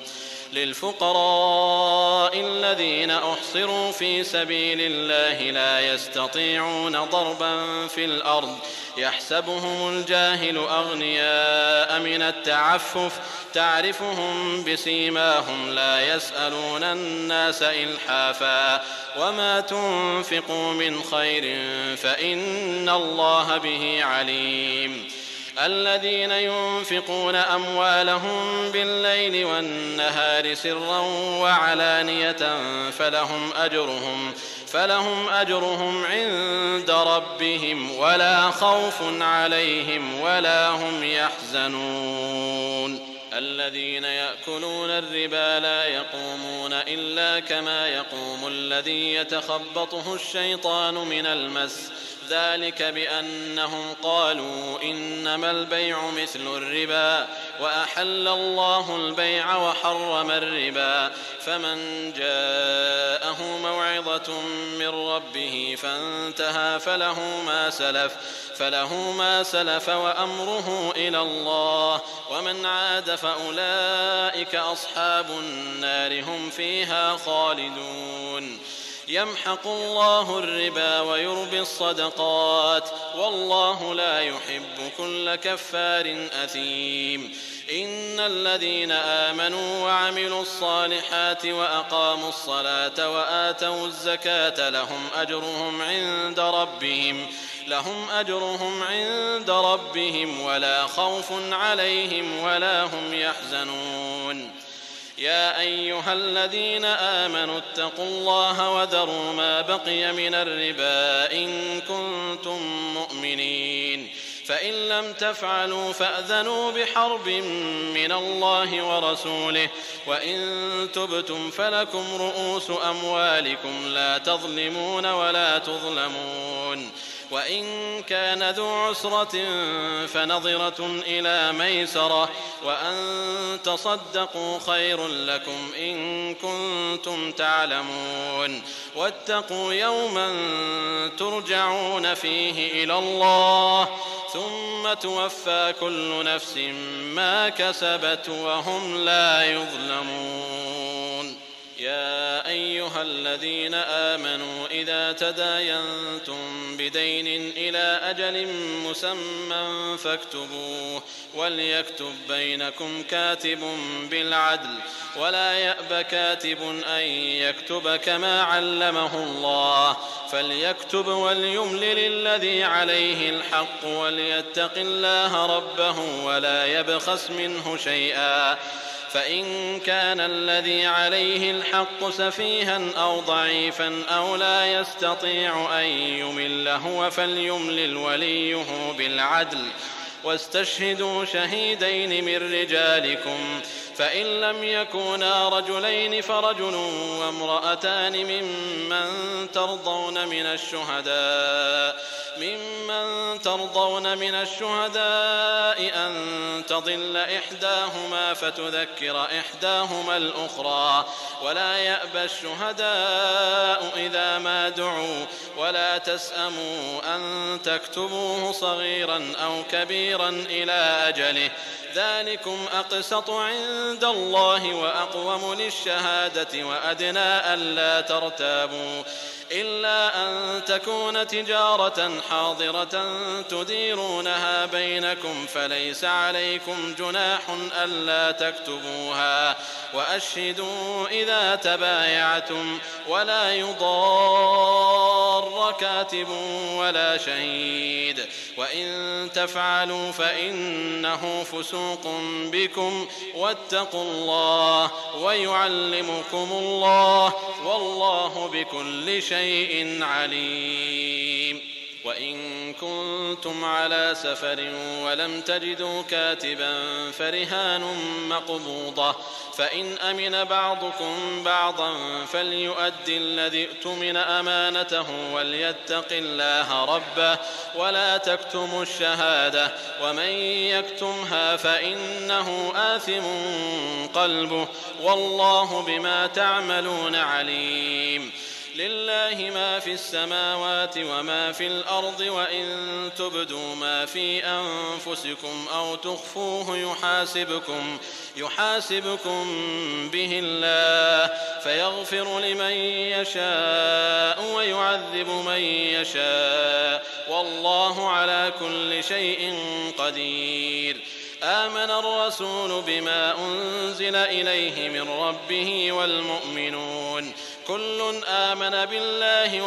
Speaker 3: للفقراء الذين أحصروا في سبيل الله لا يستطيعون ضربا في الأرض يحسبهم الجاهل أغنياء من التعفف تعرفهم بسيماهم لا يسألون الناس إلحافا وما تنفقوا من خير فإن الله به عليم. الذين ينفقون أموالهم بالليل والنهار سرا وعلانية فلهم أجرهم فلهم أجرهم عند ربهم ولا خوف عليهم ولا هم يحزنون. الذين يأكلون الربا لا يقومون إلا كما يقوم الذي يتخبطه الشيطان من المس ذلك بأنهم قالوا إنما البيع مثل الربا وأحل الله البيع وحرم الربا فمن جاءه موعظة من ربه فانتهى فله ما سلف فله ما سلف وأمره إلى الله ومن عاد فأولئك أصحاب النار هم فيها خالدون. يمحق الله الربا ويربي الصدقات والله لا يحب كل كفار أثيم. إن الذين آمنوا وعملوا الصالحات وأقاموا الصلاة وآتوا الزكاة لهم أجرهم عند ربهم لهم أجرهم عند ربهم ولا خوف عليهم ولا هم يحزنون. يا أيها الذين آمنوا اتقوا الله وذروا ما بقي من الربا إن كنتم مؤمنين فإن لم تفعلوا فأذنوا بحرب من الله ورسوله وإن تبتم فلكم رؤوس أموالكم لا تظلمون ولا تظلمون. وإن كان ذو عسرة فنظرة إلى ميسرة وأن تصدقوا خير لكم إن كنتم تعلمون. واتقوا يوما ترجعون فيه إلى الله ثم توفى كل نفس ما كسبت وهم لا يظلمون. يا أيها الذين آمنوا إذا تداينتم بدين إلى أجل مسمى فاكتبوه وليكتب بينكم كاتب بالعدل ولا يأب كاتب أن يكتب كما علمه الله فليكتب وليملل الذي عليه الحق وليتق الله ربه ولا يبخس منه شيئا فإن كان الذي عليه الحق سفيها أو ضعيفا أو لا يستطيع أن يمل هو فليملل وليه بالعدل واستشهدوا شهيدين من رجالكم فإن لم يكونا رجلين فرجل وامرأتان ممن ترضون من الشهداء ممن ترضون من الشهداء أن تضل إحداهما فتذكر إحداهما الأخرى ولا يأبى الشهداء إذا ما دعوا ولا تسأموا أن تكتبوه صغيرا أو كبيرا إلى أجله ذلكم أقسط عند الله وأقوم للشهادة وأدنى ألا ترتابوا إلا أن تكون تجارة حاضرة تديرونها بينكم فليس عليكم جناح ألا تكتبوها وأشهدوا إذا تبايعتم ولا يضار كاتب ولا شهيد وإن تفعلوا فإنه فسوق بكم واتقوا الله ويعلمكم الله والله بكل شيء عليم. وإن كنتم على سفر ولم تجدوا كاتبا فرهان مقبوضة فإن أمن بعضكم بعضا فليؤدي الذي اؤتمن أمانته وليتق الله ربه ولا تكتموا الشهادة ومن يكتمها فإنه آثم قلبه والله بما تعملون عليم. لله ما في السماوات وما في الأرض وإن تبدوا ما في أنفسكم أو تخفوه يحاسبكم يحاسبكم به الله فيغفر لمن يشاء ويعذب من يشاء والله على كل شيء قدير. آمن الرسول بما أنزل إليه من ربه والمؤمنون كل آمن بالله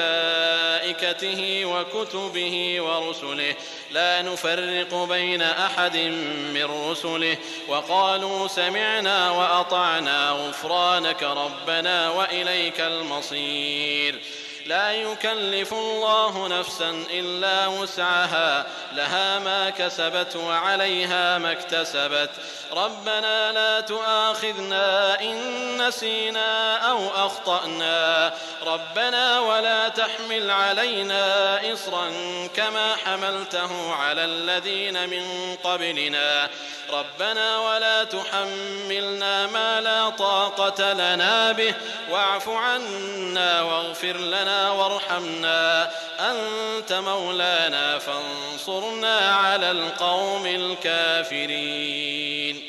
Speaker 3: وملائكته وكتبه ورسله لا نفرق بين أحد من رسله وقالوا سمعنا وأطعنا غفرانك ربنا وإليك المصير. لا يكلف الله نفسا إلا وسعها لها ما كسبت وعليها ما اكتسبت ربنا لا تؤاخذنا إن نسينا أو أخطأنا ربنا ولا تحمل علينا إصرا كما حملته على الذين من قبلنا ربنا ولا تحملنا ما لا طاقة لنا به واعف عنا واغفر لنا وارحمنا أنت مولانا فانصرنا على القوم الكافرين.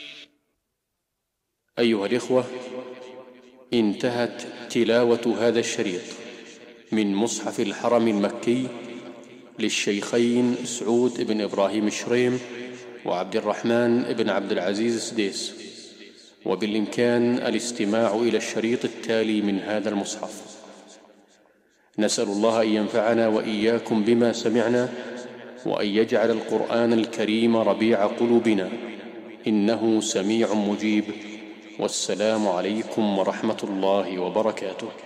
Speaker 1: أيها الإخوة، انتهت تلاوة هذا الشريط من مصحف الحرم المكي للشيخين سعود بن إبراهيم الشريم وعبد الرحمن بن عبد العزيز السديس، وبالإمكان الاستماع إلى الشريط التالي من هذا المصحف. نسأل الله أن ينفعنا وإياكم بما سمعنا وأن يجعل القرآن الكريم ربيع قلوبنا إنه سميع مجيب. والسلام عليكم ورحمة الله وبركاته.